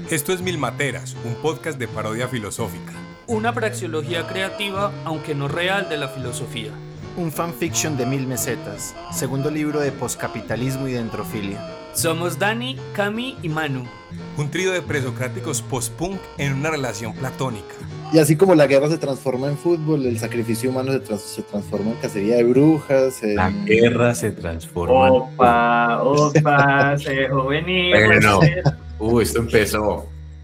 Esto es Mil Materas, un podcast de parodia filosófica. Una praxeología creativa, aunque no real, de la filosofía. Un fanfiction de 1000 mesetas, segundo libro de poscapitalismo y dendrofilia. Somos Dani, Cami y Manu. Un trío de presocráticos post-punk en una relación platónica. Y así como la guerra se transforma en fútbol, el sacrificio humano se transforma en cacería de brujas. La guerra se transforma. Opa, se dejó venir. Bueno, esto empezó.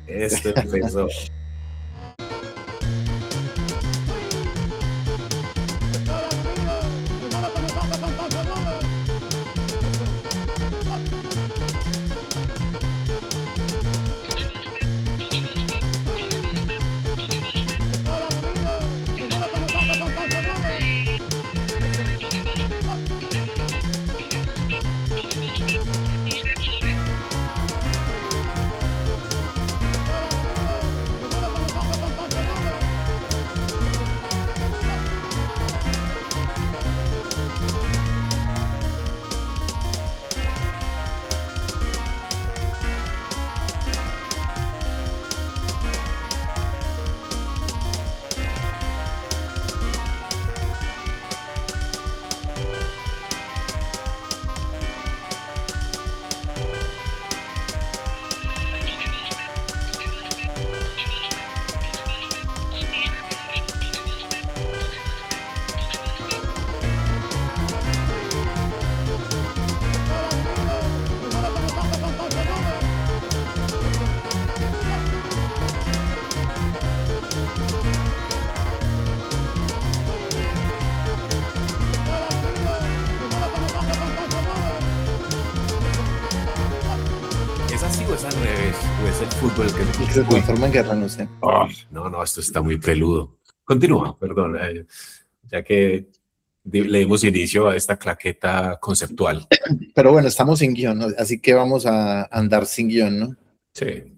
¿Es así o es al revés? ¿O es el fútbol Que se transforma en guerra, no sé. No, esto está muy peludo. Continúa, perdón, ya que le dimos inicio a esta claqueta conceptual. Pero bueno, estamos sin guión, ¿no? Así que vamos a andar sin guión, ¿no? Sí.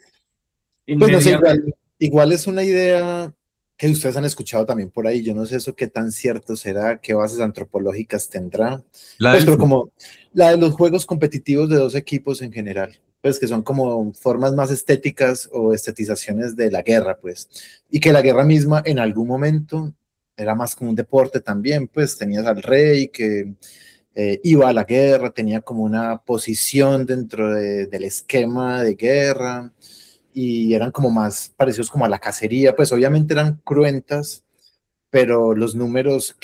Pues no sé, igual es una idea que ustedes han escuchado también por ahí. Yo no sé eso qué tan cierto será, qué bases antropológicas tendrá. Pero como la de los juegos competitivos de dos equipos en general, pues que son como formas más estéticas o estetizaciones de la guerra, pues. Y que la guerra misma en algún momento era más como un deporte también, pues tenías al rey que iba a la guerra, tenía como una posición dentro del esquema de guerra, y eran como más parecidos como a la cacería, pues obviamente eran cruentas, pero los números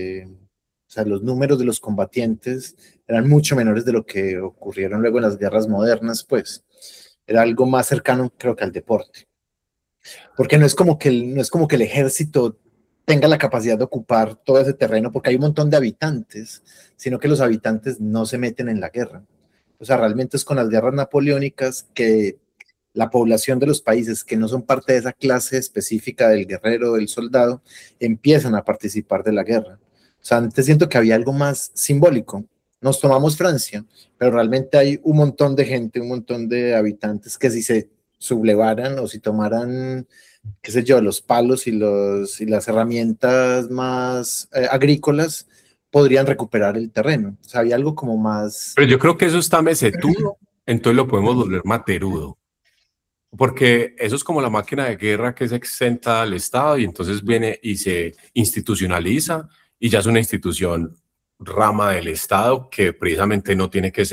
los números de los combatientes eran mucho menores de lo que ocurrieron luego en las guerras modernas, pues era algo más cercano, creo, que al deporte, porque no es como que el ejército tenga la capacidad de ocupar todo ese terreno, porque hay un montón de habitantes, sino que los habitantes no se meten en la guerra. O sea, realmente es con las guerras napoleónicas que la población de los países que no son parte de esa clase específica del guerrero, del soldado, empiezan a participar de la guerra. O sea, antes siento que había algo más simbólico. Nos tomamos Francia, pero realmente hay un montón de gente, un montón de habitantes que si se sublevaran o si tomaran, qué sé yo, los palos y las herramientas más agrícolas, podrían recuperar el terreno. O sea, había algo como más... Pero yo creo que eso está mesetudo, entonces lo podemos volver materudo. Porque eso es como la máquina de guerra que es exenta al Estado y entonces viene y se institucionaliza y ya es una institución rama del Estado que precisamente no tiene que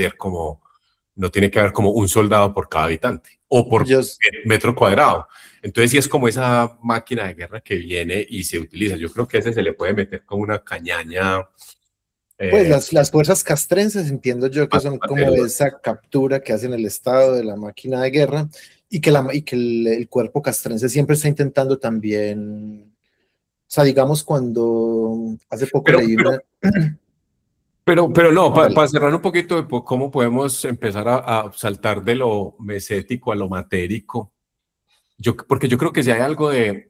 haber como un soldado por cada habitante o por metro cuadrado. Entonces sí es como esa máquina de guerra que viene y se utiliza. Yo creo que ese se le puede meter como una cañaña. Pues las fuerzas castrenses entiendo yo que son como esa captura que hacen el Estado de la máquina de guerra y que el cuerpo castrense siempre está intentando también, o sea, digamos cuando hace poco leí una... Pero no, para cerrar un poquito de cómo podemos empezar a saltar de lo mesético a lo matérico, porque yo creo que si hay algo de,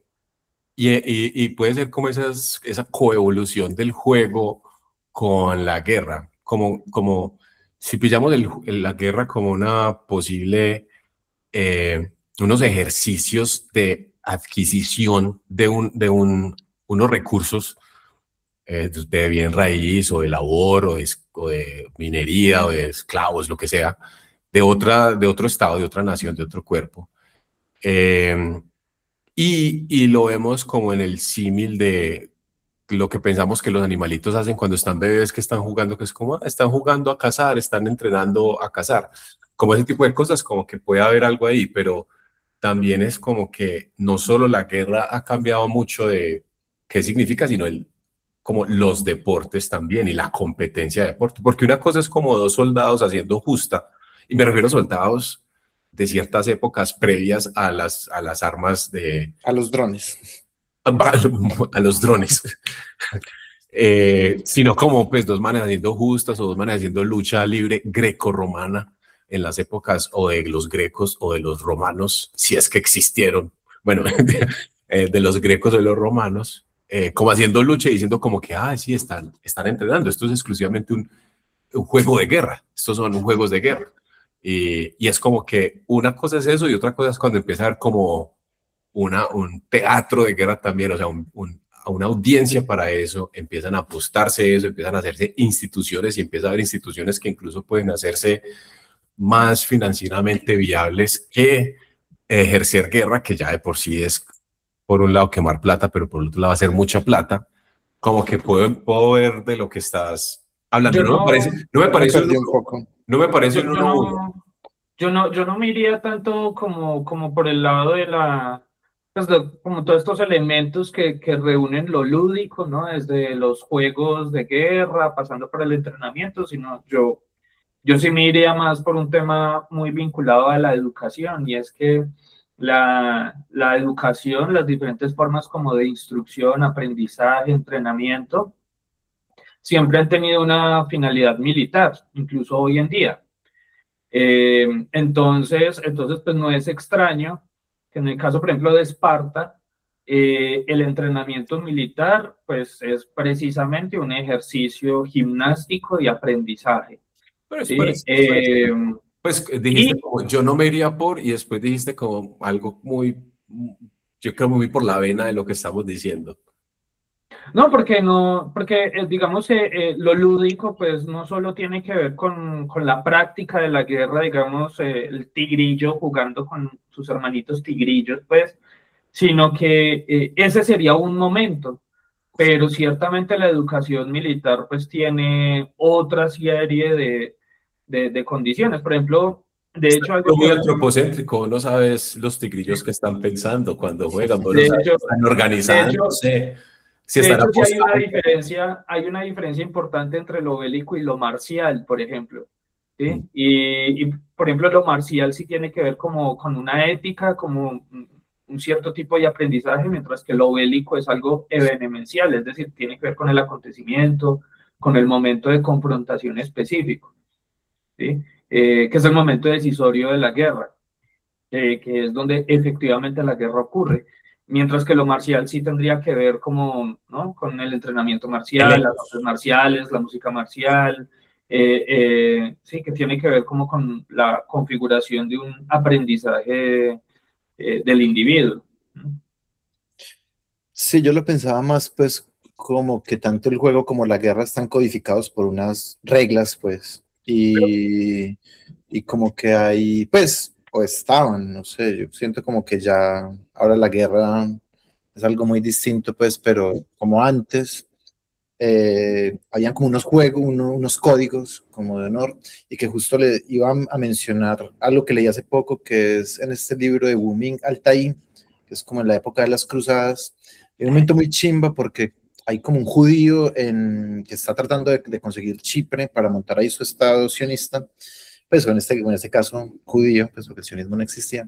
y puede ser como esa coevolución del juego con la guerra, como si pillamos la guerra como una posible, unos ejercicios de adquisición de unos recursos de bien raíz o de labor o de minería o de esclavos, lo que sea, de otro estado, de otra nación, de otro cuerpo. Y lo vemos como en el símil de lo que pensamos que los animalitos hacen cuando están bebés, que están jugando, que es como, están jugando a cazar, están entrenando a cazar. Como ese tipo de cosas, como que puede haber algo ahí, pero también es como que no solo la guerra ha cambiado mucho de qué significa, sino como los deportes también y la competencia de deporte. Porque una cosa es como dos soldados haciendo justa, y me refiero a soldados de ciertas épocas previas a las armas de... A los drones. A los drones. Sino como pues dos manes haciendo justas o dos manes haciendo lucha libre greco-romana en las épocas o de los grecos o de los romanos, si es que existieron, bueno, de los grecos o de los romanos, como haciendo lucha y diciendo como que, sí, están entrenando, esto es exclusivamente un juego de guerra, estos son juegos de guerra. Y es como que una cosa es eso y otra cosa es cuando empieza a haber como un teatro de guerra también, o sea, a una audiencia para eso, empiezan a apostarse eso, empiezan a hacerse instituciones y empieza a haber instituciones que incluso pueden hacerse más financieramente viables que ejercer guerra, que ya de por sí es, por un lado, quemar plata, pero por otro lado, hacer mucha plata. Como que puedo ver de lo que estás hablando. No me parece un poco. No me parece yo no me iría tanto como por el lado de pues como todos estos elementos que reúnen lo lúdico, ¿no? Desde los juegos de guerra, pasando por el entrenamiento, sino yo sí me iría más por un tema muy vinculado a la educación, y es que la educación, las diferentes formas como de instrucción, aprendizaje, entrenamiento, siempre han tenido una finalidad militar, incluso hoy en día. Entonces, pues no es extraño que en el caso, por ejemplo, de Esparta, el entrenamiento militar, pues es precisamente un ejercicio gimnástico y aprendizaje. ¿Sí? Pues dijiste como, yo no me iría por, y después dijiste como algo muy, yo creo muy por la vena de lo que estamos diciendo. No, porque digamos, lo lúdico, pues no solo tiene que ver con la práctica de la guerra, digamos, el tigrillo jugando con sus hermanitos tigrillos, pues, sino que ese sería un momento, pero ciertamente la educación militar, pues, tiene otra serie de condiciones. Por ejemplo, de hecho, algo muy antropocéntrico, no sabes los tigrillos que están pensando cuando juegan, no de hecho, están organizándose. Sí, hay una diferencia importante entre lo bélico y lo marcial, por ejemplo. ¿Sí? Y, por ejemplo, lo marcial sí tiene que ver como con una ética, como un cierto tipo de aprendizaje, mientras que lo bélico es algo evenencial, es decir, tiene que ver con el acontecimiento, con el momento de confrontación específico, ¿sí? Que es el momento decisorio de la guerra, que es donde efectivamente la guerra ocurre. Mientras que lo marcial sí tendría que ver como, ¿no? Con el entrenamiento marcial, las artes marciales, la música marcial, sí, que tiene que ver como con la configuración de un aprendizaje del individuo. Sí, yo lo pensaba más, pues, como que tanto el juego como la guerra están codificados por unas reglas, pues, y como que hay, pues, o estaban, no sé, yo siento como que ya ahora la guerra es algo muy distinto, pues, pero como antes, habían como unos juegos, unos códigos como de honor, y que justo le iba a mencionar algo que leí hace poco, que es en este libro de Wu Ming Altai, que es como en la época de las cruzadas. Es un momento muy chimba porque hay como un judío que está tratando de conseguir Chipre para montar ahí su estado sionista, pues en este caso judío, pues porque el sionismo no existía.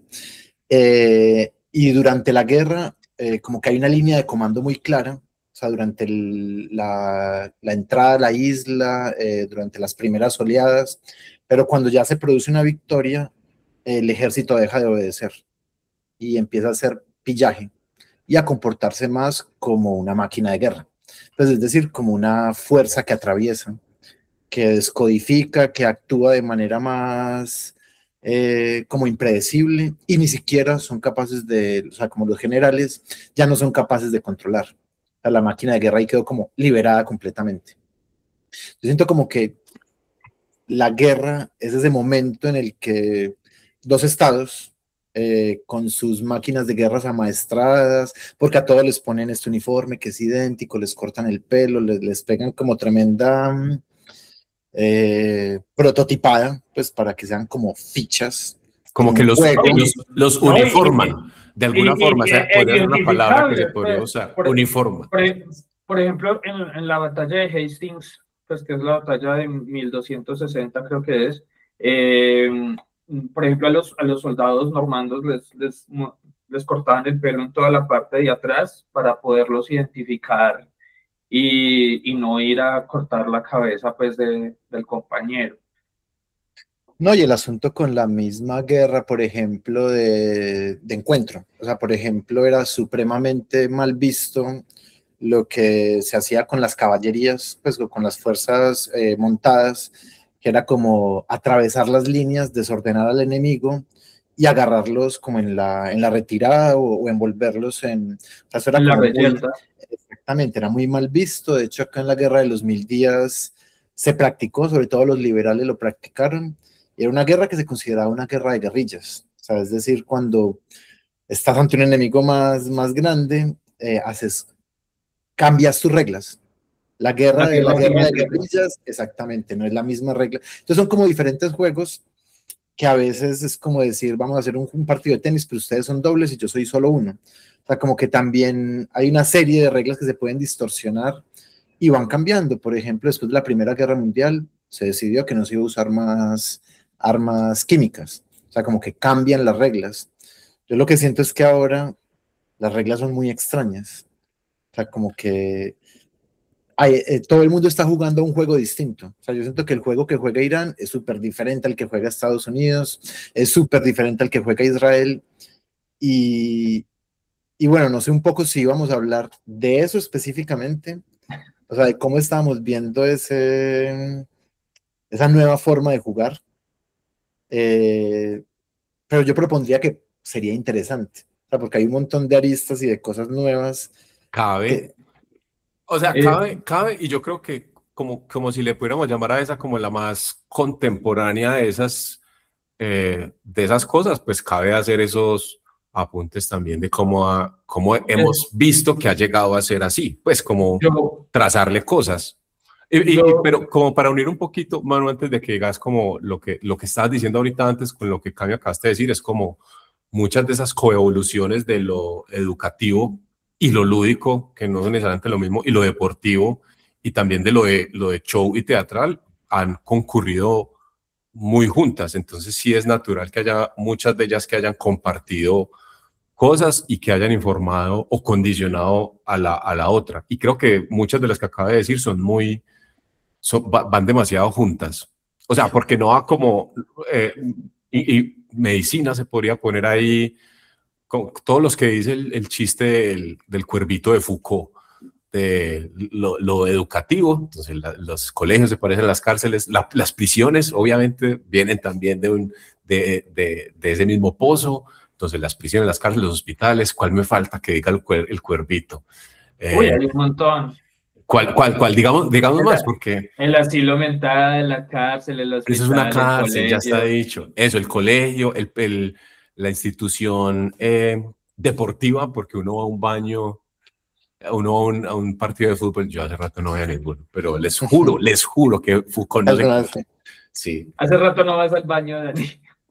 Y durante la guerra, como que hay una línea de comando muy clara, o sea, durante la entrada a la isla, durante las primeras oleadas, pero cuando ya se produce una victoria, el ejército deja de obedecer y empieza a hacer pillaje y a comportarse más como una máquina de guerra. Pues, es decir, como una fuerza que atraviesa, que descodifica, que actúa de manera más como impredecible, y ni siquiera son capaces o sea, como los generales, ya no son capaces de controlar. O sea, la máquina de guerra ahí quedó como liberada completamente. Yo siento como que la guerra es ese momento en el que dos estados con sus máquinas de guerras amaestradas, porque a todos les ponen este uniforme que es idéntico, les cortan el pelo, les pegan como tremenda prototipada, pues para que sean como fichas. Como que los uniforman, de alguna forma, o sea, podría ser una palabra que se podría usar, uniforma. Por ejemplo, en la batalla de Hastings, pues que es la batalla de 1260, creo que es, por ejemplo, a los soldados normandos les cortaban el pelo en toda la parte de atrás para poderlos identificar y no ir a cortar la cabeza pues del compañero. No, y el asunto con la misma guerra, por ejemplo, de encuentro. O sea, por ejemplo, era supremamente mal visto lo que se hacía con las caballerías, pues con las fuerzas montadas, que era como atravesar las líneas, desordenar al enemigo y agarrarlos como en la retirada o envolverlos en... O sea, eso era la como exactamente, era muy mal visto. De hecho, acá en la Guerra de los 1000 días se practicó, sobre todo los liberales lo practicaron. Era una guerra que se consideraba una guerra de guerrillas. O sea, es decir, cuando estás ante un enemigo más grande, cambias tus reglas. La guerra de guerrillas, exactamente, no es la misma regla. Entonces son como diferentes juegos que a veces es como decir, vamos a hacer un partido de tenis, pero ustedes son dobles y yo soy solo uno. O sea, como que también hay una serie de reglas que se pueden distorsionar y van cambiando. Por ejemplo, después de la Primera Guerra Mundial, se decidió que no se iba a usar más armas químicas. O sea, como que cambian las reglas. Yo lo que siento es que ahora las reglas son muy extrañas. O sea, como que todo el mundo está jugando un juego distinto. O sea, yo siento que el juego que juega Irán es súper diferente al que juega Estados Unidos, es súper diferente al que juega Israel. Y bueno, no sé un poco si íbamos a hablar de eso específicamente, o sea, de cómo estábamos viendo esa nueva forma de jugar. Pero yo propondría que sería interesante, o sea, porque hay un montón de aristas y de cosas nuevas. Cabe. O sea, cabe, y yo creo que como si le pudiéramos llamar a esa como la más contemporánea de esas cosas, pues cabe hacer esos apuntes también de cómo hemos visto que ha llegado a ser así, pues como trazarle cosas. Pero como para unir un poquito, Manu, antes de que digas como lo que estabas diciendo ahorita antes con lo que Cami acabaste de decir, es como muchas de esas coevoluciones de lo educativo y lo lúdico, que no es necesariamente lo mismo, y lo deportivo, y también de lo de show y teatral, han concurrido muy juntas. Entonces sí es natural que haya muchas de ellas que hayan compartido cosas y que hayan informado o condicionado a la otra. Y creo que muchas de las que acaba de decir van demasiado juntas. O sea, porque no va como... y medicina se podría poner ahí... Con todos los que dice el chiste del cuervito de Foucault, de lo educativo. Entonces los colegios se parecen a las cárceles, las prisiones obviamente vienen también de ese mismo pozo. Entonces las prisiones, las cárceles, los hospitales. ¿Cuál me falta que diga el cuervito? Uy, hay un montón. ¿Cuál? Digamos más, porque... El asilo mental, la cárcel, el hospital, eso es una cárcel, ya está dicho. Eso, el colegio, la institución deportiva, porque uno va a un baño, uno va a un partido de fútbol. Yo hace rato no voy a ninguno, pero les juro que Foucault no sé. Sí. Hace rato no vas al baño, Dani.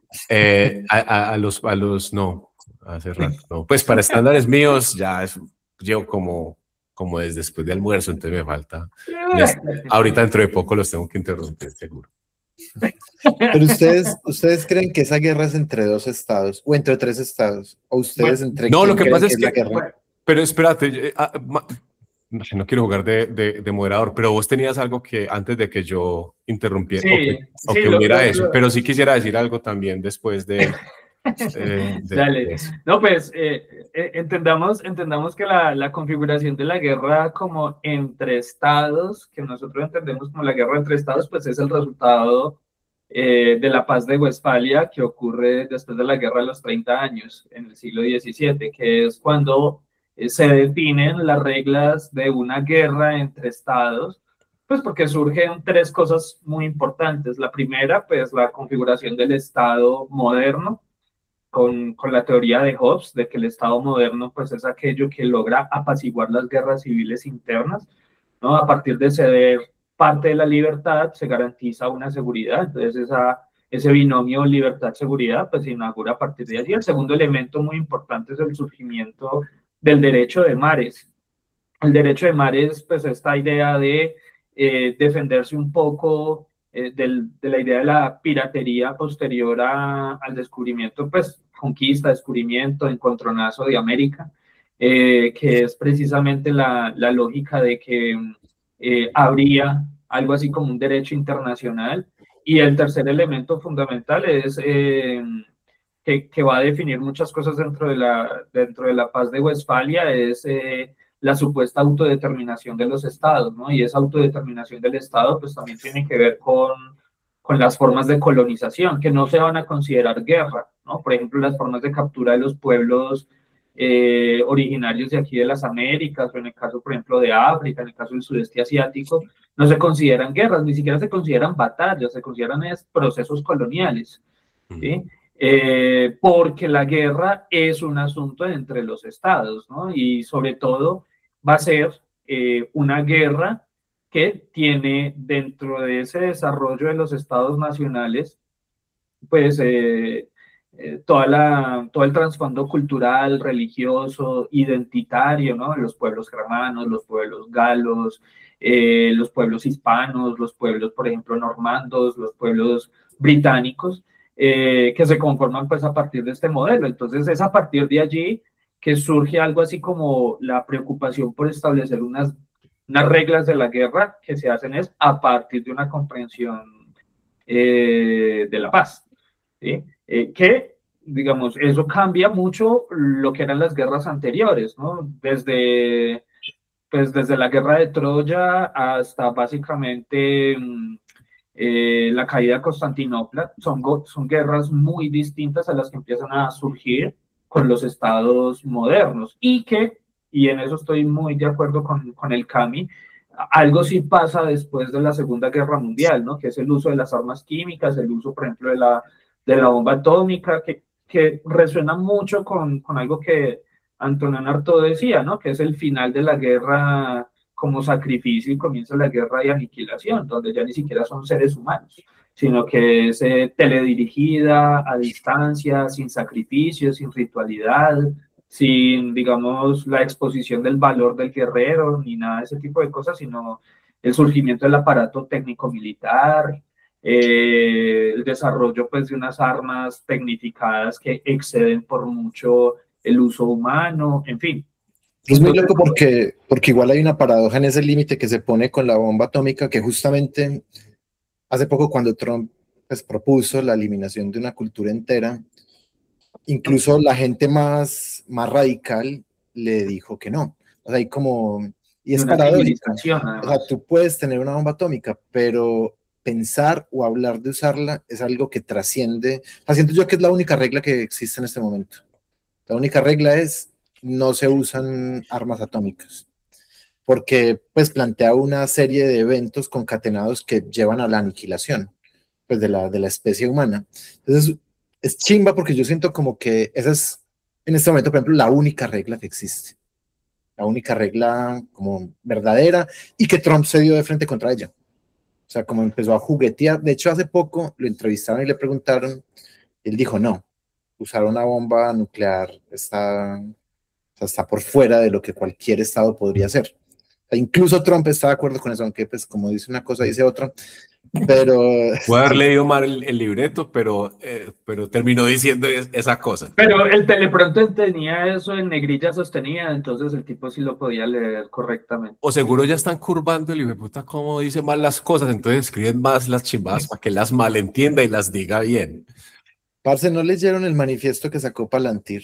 No, hace rato no. Pues para estándares míos ya llevo como desde después de almuerzo, entonces me falta. Ahorita dentro de poco los tengo que interrumpir, seguro. Pero ustedes creen que esa guerra es entre dos estados o entre tres estados, o ustedes entre... No, lo que pasa es que pero espérate, no quiero jugar de moderador, pero vos tenías algo que antes de que yo interrumpiera, o que uniera eso, pero sí quisiera decir algo también después de... Dale. No, pues entendamos que la configuración de la guerra como entre estados, que nosotros entendemos como la guerra entre estados, pues es el resultado de la paz de Westfalia, que ocurre después de la guerra de los 30 años, en el siglo XVII, que es cuando se definen las reglas de una guerra entre estados, pues porque surgen tres cosas muy importantes. La primera, pues la configuración del estado moderno, con la teoría de Hobbes, de que el Estado moderno pues es aquello que logra apaciguar las guerras civiles internas, ¿no? A partir de ceder parte de la libertad se garantiza una seguridad, entonces ese binomio libertad-seguridad pues se inaugura a partir de allí. El segundo elemento muy importante es el surgimiento del derecho de mares. El derecho de mares, pues esta idea de defenderse un poco de la idea de la piratería posterior al descubrimiento, pues conquista, descubrimiento, encontronazo de América, que es precisamente la lógica de que habría algo así como un derecho internacional. Y el tercer elemento fundamental es que va a definir muchas cosas dentro de la Paz de Westfalia, es la supuesta autodeterminación de los estados, ¿no? Y esa autodeterminación del estado pues también tiene que ver con las formas de colonización, que no se van a considerar guerra, ¿no? Por ejemplo, las formas de captura de los pueblos originarios de aquí de las Américas, o en el caso, por ejemplo, de África, en el caso del sudeste asiático, no se consideran guerras, ni siquiera se consideran batallas, se consideran procesos coloniales, ¿sí? Porque la guerra es un asunto entre los estados, ¿no? Y sobre todo va a ser una guerra que tiene dentro de ese desarrollo de los estados nacionales, pues todo el trasfondo cultural, religioso, identitario, ¿no? Los pueblos germanos, los pueblos galos, los pueblos hispanos, los pueblos, por ejemplo, normandos, los pueblos británicos, que se conforman pues a partir de este modelo. Entonces es a partir de allí que surge algo así como la preocupación por establecer unas reglas de la guerra que se hacen es a partir de una comprensión de la paz, ¿sí? Que, digamos, eso cambia mucho lo que eran las guerras anteriores, ¿no? Desde la guerra de Troya hasta básicamente la caída de Constantinopla, son guerras muy distintas a las que empiezan a surgir con los estados modernos y en eso estoy muy de acuerdo con el Cami, algo sí pasa después de la Segunda Guerra Mundial, ¿no? Que es el uso de las armas químicas, el uso, por ejemplo, de la bomba atómica, que resuena mucho con algo que Antonin Artaud decía, ¿no? Que es el final de la guerra como sacrificio y comienza la guerra de aniquilación, donde ya ni siquiera son seres humanos, sino que es teledirigida, a distancia, sin sacrificio, sin ritualidad, sin, digamos, la exposición del valor del guerrero, ni nada de ese tipo de cosas, sino el surgimiento del aparato técnico-militar, el desarrollo pues, de unas armas tecnificadas que exceden por mucho el uso humano, en fin. Es muy loco porque igual hay una paradoja en ese límite que se pone con la bomba atómica, que justamente hace poco cuando Trump pues, propuso la eliminación de una cultura entera, incluso la gente más radical le dijo que no. O sea, hay como... Y es paradójico. O sea, tú puedes tener una bomba atómica, pero pensar o hablar de usarla es algo que trasciende. O sea, siento yo que es la única regla que existe en este momento. La única regla es no se usan armas atómicas, porque pues plantea una serie de eventos concatenados que llevan a la aniquilación pues, de la especie humana. Entonces es chimba porque yo siento como que esa es en este momento, por ejemplo, la única regla que existe, la única regla como verdadera y que Trump se dio de frente contra ella. O sea, como empezó a juguetear. De hecho, hace poco lo entrevistaron y le preguntaron, y él dijo no, usar una bomba nuclear está por fuera de lo que cualquier estado podría hacer. O sea, incluso Trump está de acuerdo con eso, aunque pues como dice una cosa, dice otra, pero... Puede haber leído mal el libreto, pero terminó diciendo esa cosa. Pero el teleprompter tenía eso en negrilla sostenida, entonces el tipo sí lo podía leer correctamente. O seguro ya están curvando el hijo de puta cómo dice mal las cosas, entonces escriben más las chimbadas para que las malentienda y las diga bien. Parce, ¿no leyeron el manifiesto que sacó Palantir?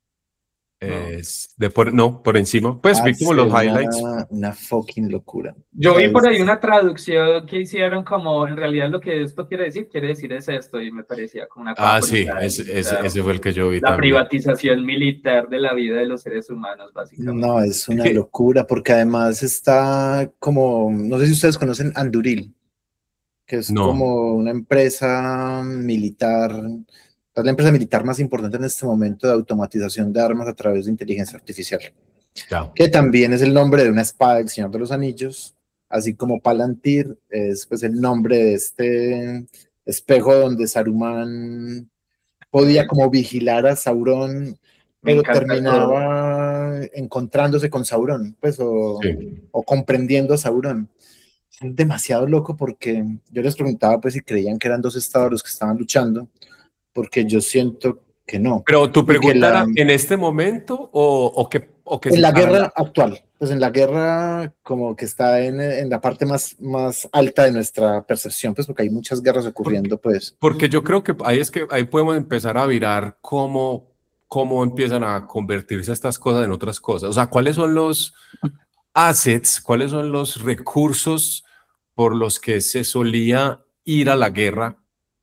Por encima, pues vi como los highlights. Una fucking locura. Yo vi por ahí una traducción que hicieron como, en realidad lo que esto quiere decir es esto, y me parecía como una... Sí, ese fue el que yo vi la también. Privatización militar de la vida de los seres humanos, básicamente. No, es una locura, porque además está como, no sé si ustedes conocen Anduril, que es como una empresa militar Es la empresa militar más importante en este momento de automatización de armas a través de inteligencia artificial. Que también es el nombre de una espada del Señor de los Anillos, así como Palantir es pues el nombre de este espejo donde Saruman podía como vigilar a Sauron, pero terminaba encontrándose con Sauron, pues, o comprendiendo a Sauron. Es demasiado loco porque yo les preguntaba pues si creían que eran dos estados los que estaban luchando, porque yo siento que no. Pero tu pregunta era en este momento o que en la guerra actual, pues en la guerra como que está en la parte más alta de nuestra percepción, pues porque hay muchas guerras ocurriendo, pues. Porque yo creo que ahí podemos empezar a virar cómo empiezan a convertirse estas cosas en otras cosas. O sea, ¿cuáles son los assets, cuáles son los recursos por los que se solía ir a la guerra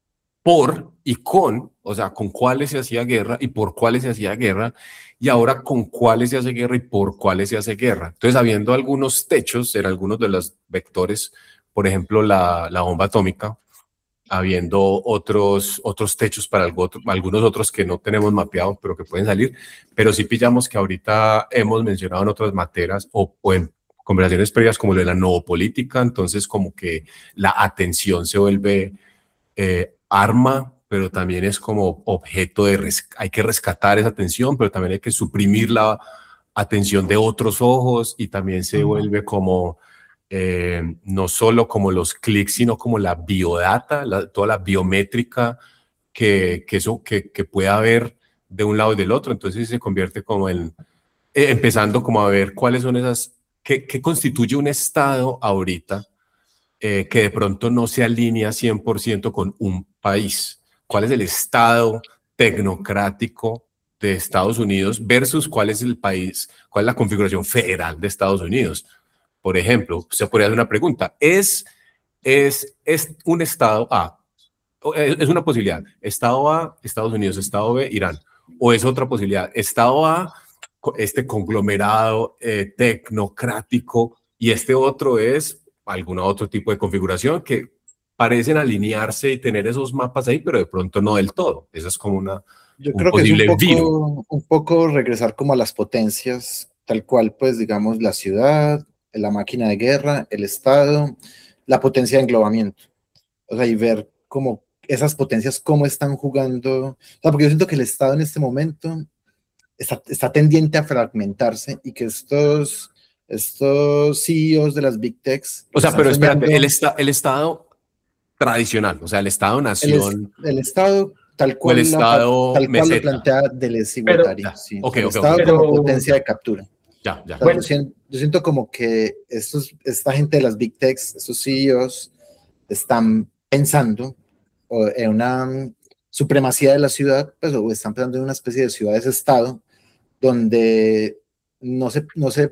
o sea, con cuáles se hacía guerra y por cuáles se hacía guerra, y ahora con cuáles se hace guerra y por cuáles se hace guerra? Entonces, habiendo algunos techos en algunos de los vectores, por ejemplo, la bomba atómica, habiendo otros techos para algunos otros que no tenemos mapeados, pero que pueden salir, pero sí pillamos que ahorita hemos mencionado en otras materias o en conversaciones previas como lo de la novopolítica, entonces como que la atención se vuelve arma, pero también es como objeto hay que rescatar esa atención, pero también hay que suprimir la atención de otros ojos, y también se vuelve como no solo como los clics, sino como la biodata, toda la biométrica que puede haber de un lado y del otro. Entonces se convierte como empezando como a ver cuáles son esas, qué constituye un estado ahorita que de pronto no se alinea 100% con un país. ¿Cuál es el estado tecnocrático de Estados Unidos versus cuál es el país, cuál es la configuración federal de Estados Unidos? Por ejemplo, se podría hacer una pregunta: ¿es un estado A? Es una posibilidad. Estado A, Estados Unidos; estado B, Irán. O es otra posibilidad: estado A, este conglomerado tecnocrático, y este otro es algún otro tipo de configuración que parecen alinearse y tener esos mapas ahí, pero de pronto no del todo. Eso es como yo creo que es un poco regresar como a las potencias, tal cual, pues digamos la ciudad, la máquina de guerra, el Estado, la potencia de englobamiento. O sea, y ver cómo esas potencias, cómo están jugando. O sea, porque yo siento que el Estado en este momento está tendiente a fragmentarse, y que estos CEOs de las Big Techs... O sea, pero espérate, el Estado tradicional, o sea, el Estado-nación... El Estado tal cual, el Estado tal cual lo plantea Deleuze y Guattari. Sí. El Estado como potencia de captura. Ya. Bueno, yo siento como que esta gente de las Big Techs, estos CEOs, están pensando en una supremacía de la ciudad, pues, o están pensando en una especie de ciudades-estado donde no se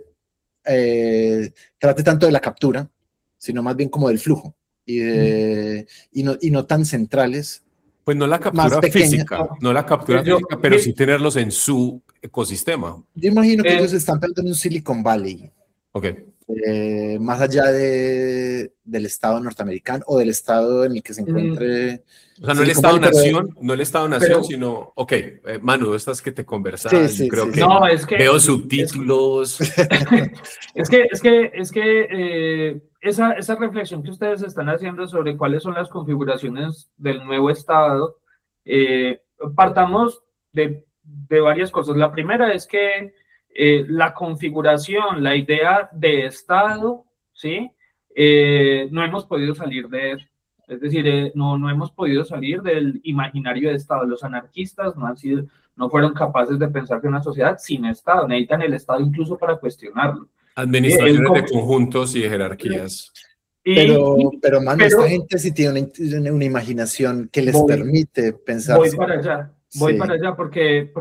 trate tanto de la captura, sino más bien como del flujo, y no tan centrales. Pues no la captura física, pero sí tenerlos en su ecosistema. Yo imagino que ellos están pensando en un Silicon Valley. Más allá del estado norteamericano o del estado en el que se encuentre. O sea, no el Estado-nación, sino, Manu, estas que te conversaba, creo que no, es que veo subtítulos. Es que esa reflexión que ustedes están haciendo sobre cuáles son las configuraciones del nuevo Estado, partamos de varias cosas. La primera es que la configuración, la idea de Estado, ¿sí? No hemos podido salir de eso. Es decir, no hemos podido salir del imaginario de Estado. Los anarquistas no fueron capaces de pensar que una sociedad sin Estado, necesitan el Estado incluso para cuestionarlo. Administraciones de conjuntos y de jerarquías. Pero esta gente sí tiene una imaginación que les permite pensar. Voy para allá porque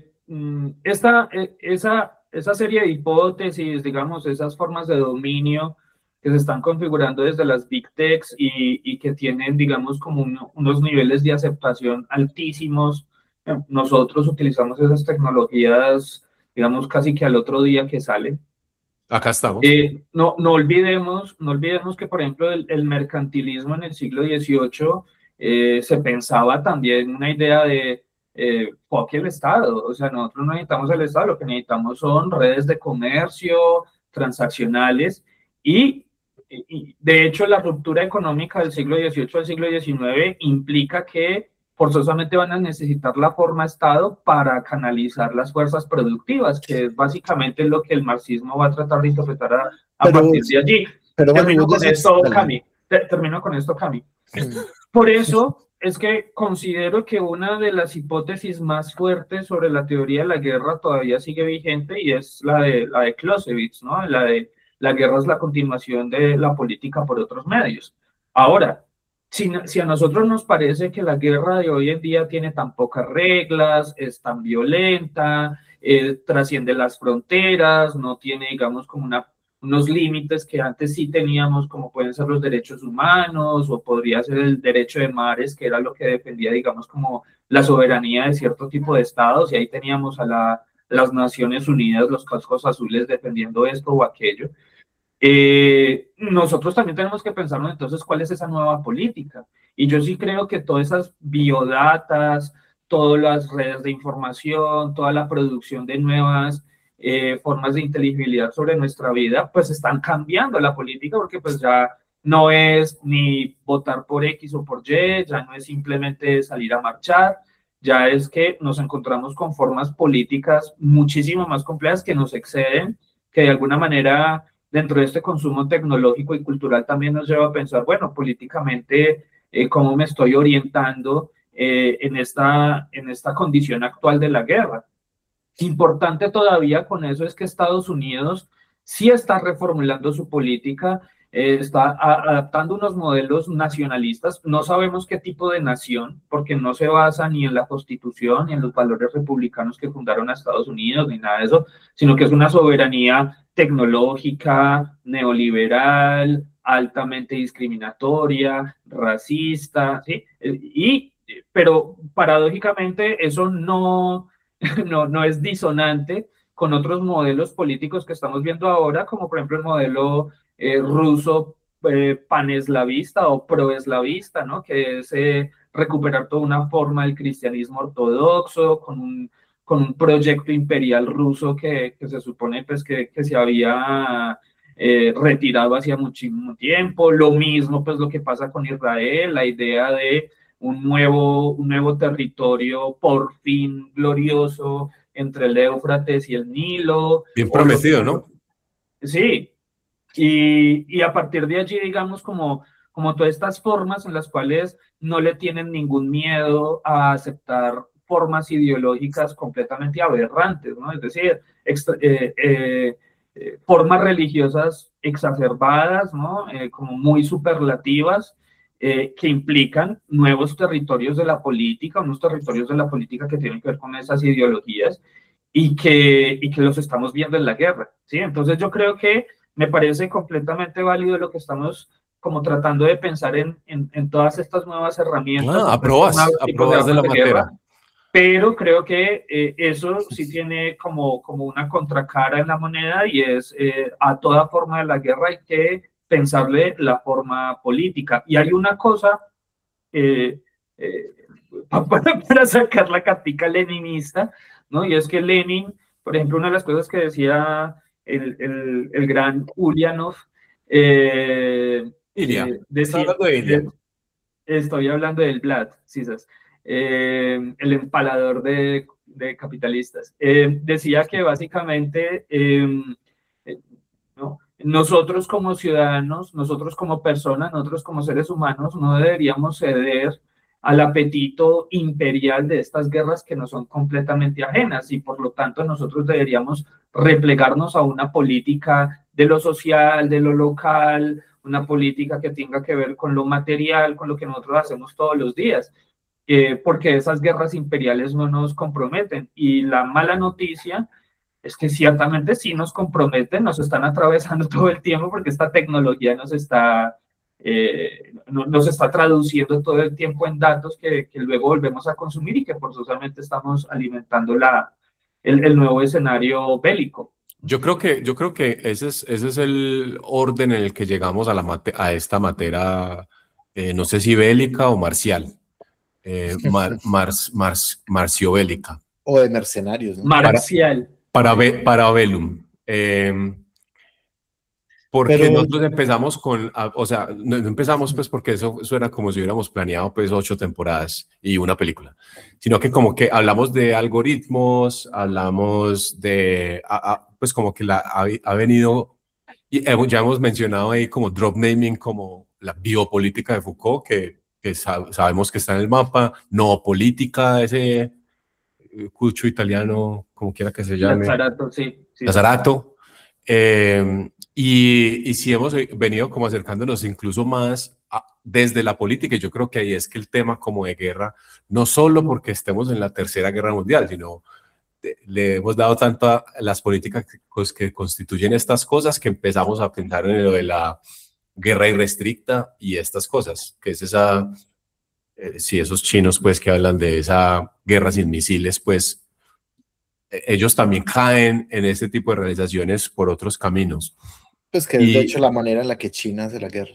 esa serie de hipótesis, digamos, esas formas de dominio que se están configurando desde las Big Techs y que tienen, digamos, como unos niveles de aceptación altísimos. Nosotros utilizamos esas tecnologías, digamos, casi que al otro día que salen. Acá estamos. No olvidemos que, por ejemplo, el mercantilismo en el siglo XVIII se pensaba también una idea fuck el Estado. O sea, nosotros no necesitamos el Estado, lo que necesitamos son redes de comercio, transaccionales, y de hecho la ruptura económica del siglo XVIII al siglo XIX implica que forzosamente van a necesitar la forma Estado para canalizar las fuerzas productivas, que es básicamente lo que el marxismo va a tratar de interpretar a partir de allí. Termino con esto, Cami. Por eso es que considero que una de las hipótesis más fuertes sobre la teoría de la guerra todavía sigue vigente, y es la de Clausewitz, ¿no? La de la guerra es la continuación de la política por otros medios. Ahora, si a nosotros nos parece que la guerra de hoy en día tiene tan pocas reglas, es tan violenta, trasciende las fronteras, no tiene, digamos, como unos límites que antes sí teníamos, como pueden ser los derechos humanos, o podría ser el derecho de mares, que era lo que defendía, digamos, como la soberanía de cierto tipo de estados, y ahí teníamos a las Naciones Unidas, los cascos azules, defendiendo esto o aquello. Nosotros también tenemos que pensarnos entonces cuál es esa nueva política, y yo sí creo que todas esas biodatas, todas las redes de información, toda la producción de nuevas formas de inteligibilidad sobre nuestra vida, pues están cambiando la política, porque pues ya no es ni votar por X o por Y, ya no es simplemente salir a marchar, ya es que nos encontramos con formas políticas muchísimo más complejas que nos exceden, que de alguna manera dentro de este consumo tecnológico y cultural también nos lleva a pensar, bueno, políticamente, cómo me estoy orientando en esta condición actual de la guerra. Importante todavía con eso es que Estados Unidos sí está reformulando su política, está adaptando unos modelos nacionalistas. No sabemos qué tipo de nación, porque no se basa ni en la Constitución, ni en los valores republicanos que fundaron a Estados Unidos, ni nada de eso, sino que es una soberanía tecnológica, neoliberal, altamente discriminatoria, racista, ¿sí? Pero paradójicamente eso no es disonante con otros modelos políticos que estamos viendo ahora, como por ejemplo el modelo ruso paneslavista o proeslavista, ¿no? Que es recuperar toda una forma del cristianismo ortodoxo con un proyecto imperial ruso que se supone pues que se había retirado hacía muchísimo tiempo. Lo mismo pues lo que pasa con Israel, la idea de un nuevo territorio por fin glorioso entre el Éufrates y el Nilo. Bien prometido, ¿no? Sí, y a partir de allí, digamos, como todas estas formas en las cuales no le tienen ningún miedo a aceptar formas ideológicas completamente aberrantes, ¿no? Es decir, formas religiosas exacerbadas, ¿no? Como muy superlativas, que implican nuevos territorios de la política, unos territorios de la política que tienen que ver con esas ideologías y que los estamos viendo en la guerra, ¿sí? Entonces yo creo que me parece completamente válido lo que estamos como tratando de pensar en todas estas nuevas herramientas. Aprobas de la materia. Pero creo que eso sí tiene como una contracara en la moneda, y es a toda forma de la guerra hay que pensarle la forma política. Y hay una cosa, para sacar la catica leninista, ¿no? Y es que Lenin, por ejemplo, una de las cosas que decía el gran Ulyanov, estoy hablando del Vlad, Cisas, el empalador de capitalistas, decía que básicamente ¿no? Nosotros como ciudadanos, nosotros como personas, nosotros como seres humanos no deberíamos ceder al apetito imperial de estas guerras que nos son completamente ajenas, y por lo tanto nosotros deberíamos replegarnos a una política de lo social, de lo local, una política que tenga que ver con lo material, con lo que nosotros hacemos todos los días, porque esas guerras imperiales no nos comprometen. Y la mala noticia es que ciertamente sí nos comprometen, nos están atravesando todo el tiempo, porque esta tecnología nos está traduciendo todo el tiempo en datos que luego volvemos a consumir, y que forzosamente estamos alimentando el nuevo escenario bélico. Yo creo que ese es el orden en el que llegamos a esta materia, no sé si bélica o marcial. marciobélica. O de mercenarios, ¿no? Marcial. Para Velum. Porque Pero- nosotros empezamos o sea, no empezamos pues porque eso era como si hubiéramos planeado pues 8 temporadas y una película, sino que como que hablamos de algoritmos, hablamos de, pues como que ha venido, y ya hemos mencionado ahí como drop naming, como la biopolítica de Foucault, que sabemos que está en el mapa, no política, ese cucho italiano, como quiera que se llame. Lazzarato, sí. Lazzarato. Y sí hemos venido como acercándonos incluso más desde la política, y yo creo que ahí es que el tema como de guerra, no solo porque estemos en la Tercera Guerra Mundial, sino le hemos dado tanto a las políticas que constituyen estas cosas que empezamos a pensar en lo de la guerra irrestricta y estas cosas, que es esa, sí, esos chinos pues que hablan de esa guerra sin misiles, pues ellos también caen en este tipo de realizaciones por otros caminos. Pues que es de hecho la manera en la que China hace la guerra.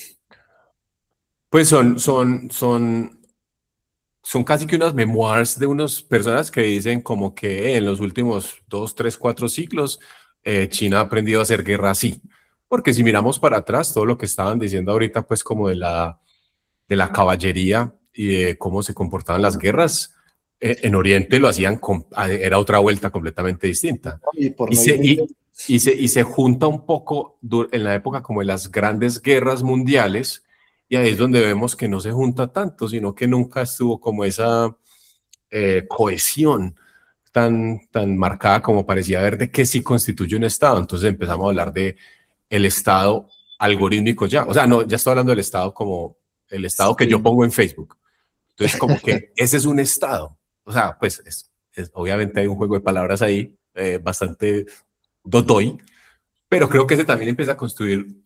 Pues son casi que unas memoirs de unas personas que dicen como que en los últimos 2, 3, 4 siglos China ha aprendido a hacer guerra así. Porque si miramos para atrás, todo lo que estaban diciendo ahorita, pues como de la caballería y de cómo se comportaban las guerras, en Oriente lo hacían, era otra vuelta completamente distinta. Y se junta un poco en la época como de las grandes guerras mundiales, y ahí es donde vemos que no se junta tanto, sino que nunca estuvo como esa cohesión tan marcada como parecía haber de que sí constituye un Estado. Entonces empezamos a hablar de el Estado algorítmico ya. O sea, no, ya estoy hablando del Estado como el Estado que yo pongo en Facebook. Entonces como que ese es un Estado. O sea, pues obviamente hay un juego de palabras ahí bastante dodoy, pero creo que ese también empieza a constituir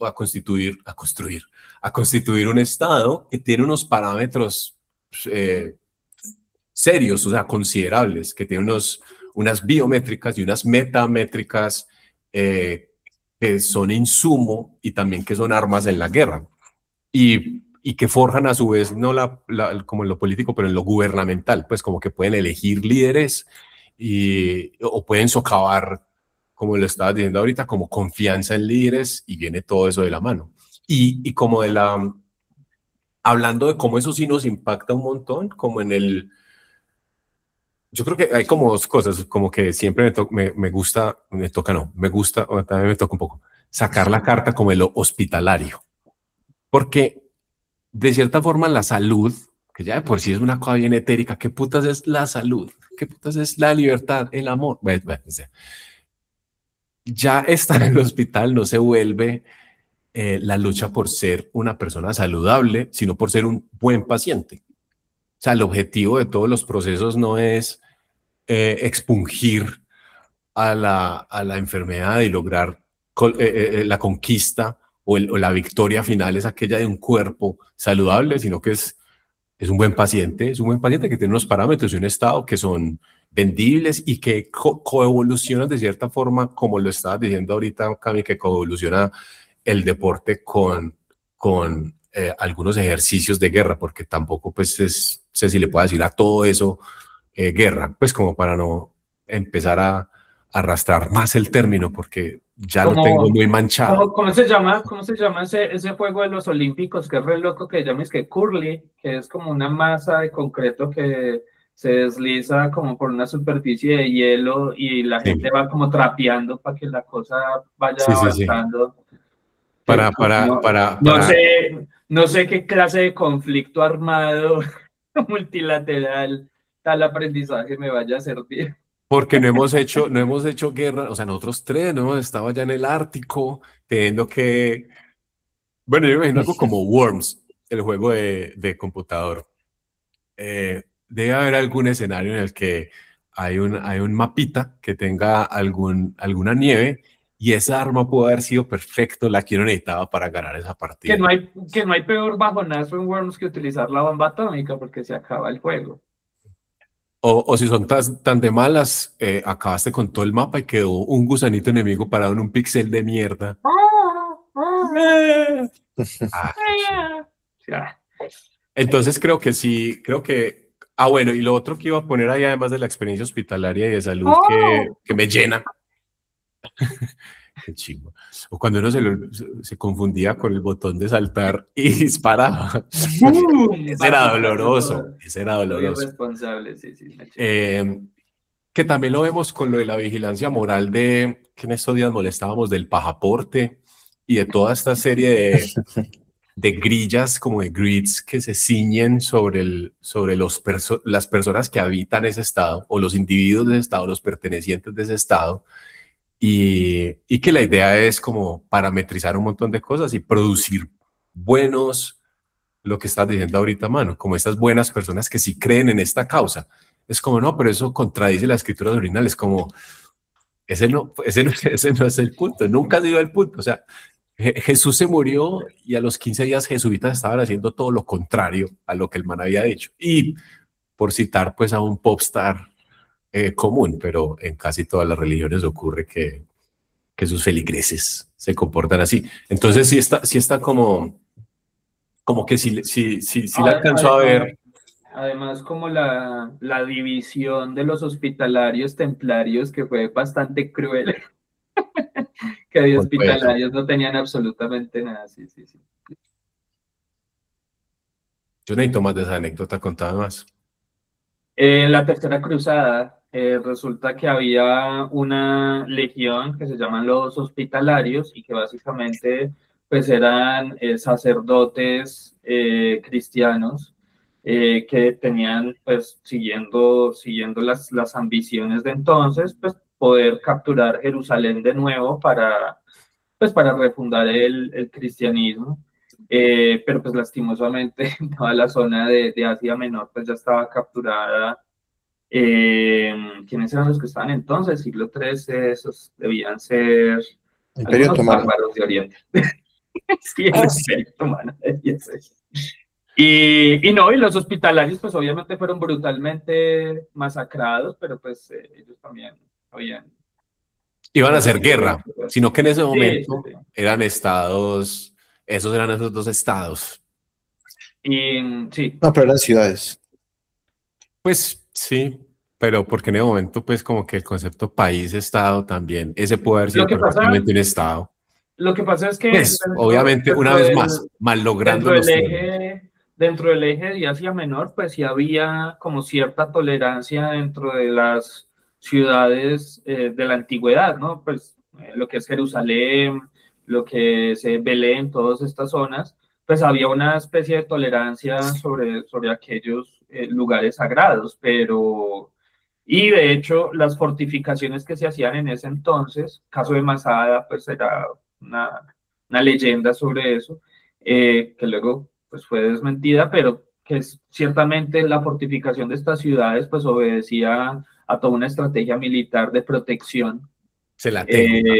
un Estado que tiene unos parámetros serios, o sea, considerables, que tiene unas biométricas y unas metamétricas que son insumo y también que son armas en la guerra. Y que forjan a su vez, no como en lo político, pero en lo gubernamental, pues como que pueden elegir líderes o pueden socavar, como lo estaba diciendo ahorita, como confianza en líderes, y viene todo eso de la mano. Y como hablando de cómo eso sí nos impacta un montón, como yo creo que hay como dos cosas, como que siempre me gusta, o también me toca un poco, sacar la carta como de lo hospitalario. Porque de cierta forma la salud, que ya de por sí es una cosa bien etérica, ¿qué putas es la salud? ¿Qué putas es la libertad, el amor? Ya estar en el hospital no se vuelve la lucha por ser una persona saludable, sino por ser un buen paciente. O sea, el objetivo de todos los procesos no es expungir a la enfermedad y lograr la conquista o la victoria final es aquella de un cuerpo saludable, sino que es un buen paciente, que tiene unos parámetros y un estado que son vendibles y que coevolucionan de cierta forma, como lo estabas diciendo ahorita, Cami, que coevoluciona el deporte con algunos ejercicios de guerra, porque tampoco pues sé si le puedo decir a todo eso guerra, pues como para no empezar a arrastrar más el término, porque ya lo tengo muy manchado. ¿Cómo se llama ese juego de los olímpicos que es re loco, que llames que curly, que es como una masa de concreto que se desliza como por una superficie de hielo y la gente va como trapeando para que la cosa vaya avanzando? No sé qué clase de conflicto armado multilateral tal aprendizaje me vaya a servir. Porque no hemos hecho guerra, o sea, nosotros tres no hemos estado allá en el Ártico teniendo que, bueno, yo me imagino algo como Worms, el juego de computador. Debe haber algún escenario en el que hay un mapita que tenga alguna nieve, y esa arma pudo haber sido perfecto la que uno necesitaba para ganar esa partida. Que no hay peor bajonazo en Worms que utilizar la bomba atómica, porque se acaba el juego. O si son tan de malas, acabaste con todo el mapa y quedó un gusanito enemigo parado en un píxel de mierda. Entonces creo que sí, bueno, y lo otro que iba a poner ahí, además de la experiencia hospitalaria y de salud que me llena. Qué chingo. O cuando uno se confundía con el botón de saltar y disparaba. Ese era doloroso. Irresponsable, sí. Que también lo vemos con lo de la vigilancia moral que en estos días molestábamos del pasaporte y de toda esta serie de grillas, como de grids que se ciñen sobre las personas que habitan ese estado o los individuos de ese estado, los pertenecientes de ese estado. Y que la idea es como parametrizar un montón de cosas y producir lo que estás diciendo ahorita, mano, como estas buenas personas que sí creen en esta causa. Es como, no, pero eso contradice las escrituras originales, como, ese no es el punto, nunca ha sido el punto. O sea, Jesús se murió y a los 15 días jesuitas estaban haciendo todo lo contrario a lo que el man había dicho. Y por citar pues a un popstar común, pero en casi todas las religiones ocurre que sus feligreses se comportan así. Entonces sí está como que sí la alcanzó a ver. Además, como la división de los hospitalarios templarios, que fue bastante cruel, que de hospitalarios no tenían absolutamente nada. Sí. Yo necesito más de esa anécdota, contaba más. En la Tercera Cruzada, resulta que había una legión que se llaman los hospitalarios y que básicamente pues eran sacerdotes cristianos que tenían pues siguiendo las ambiciones de entonces, pues poder capturar Jerusalén de nuevo para refundar el cristianismo. Pero pues lastimosamente toda la zona de Asia Menor pues ya estaba capturada. ¿Quiénes eran los que estaban entonces? Siglo XIII, esos debían ser Imperio Otomano. Bárbaros de Oriente. Sí, el Imperio Otomano. Y los hospitalarios pues obviamente fueron brutalmente masacrados, pero pues ellos también habían... Iban a hacer guerra, sino que en ese momento eran estados... Esos eran esos dos estados. Sí. No, pero eran ciudades. Pues sí, pero porque en ese momento, pues como que el concepto país-estado también, ese puede haber sido perfectamente un estado. Lo que pasa es que... Pues, obviamente, una vez más, mal logrando dentro del eje de Asia Menor, pues sí había como cierta tolerancia dentro de las ciudades de la antigüedad, ¿no? Pues lo que es Jerusalén, lo que es Belén, todas estas zonas, pues había una especie de tolerancia sobre aquellos lugares sagrados, y de hecho las fortificaciones que se hacían en ese entonces, caso de Masada, pues era una leyenda sobre eso, que luego pues fue desmentida, pero que ciertamente la fortificación de estas ciudades pues obedecía a toda una estrategia militar de protección. Se la tengo.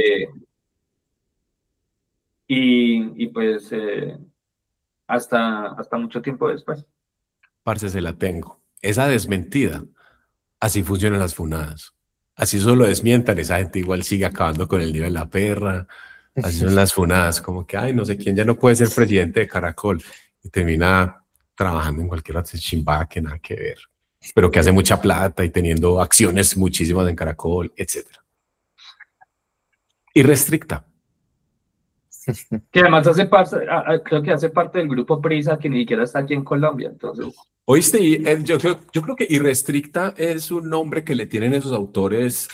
Y pues hasta mucho tiempo después. Parce, se la tengo. Esa desmentida, así funcionan las funadas. Así solo desmientan, esa gente igual sigue acabando con el nivel de la perra. Así son las funadas, como que, ay, no sé quién ya no puede ser presidente de Caracol y termina trabajando en cualquier otra chimbada que nada que ver, pero que hace mucha plata y teniendo acciones muchísimas en Caracol, etc. Irrestricta. Que además creo que hace parte del grupo Prisa, que ni siquiera está aquí en Colombia, entonces... Oíste, yo creo que Irrestricta es un nombre que le tienen esos autores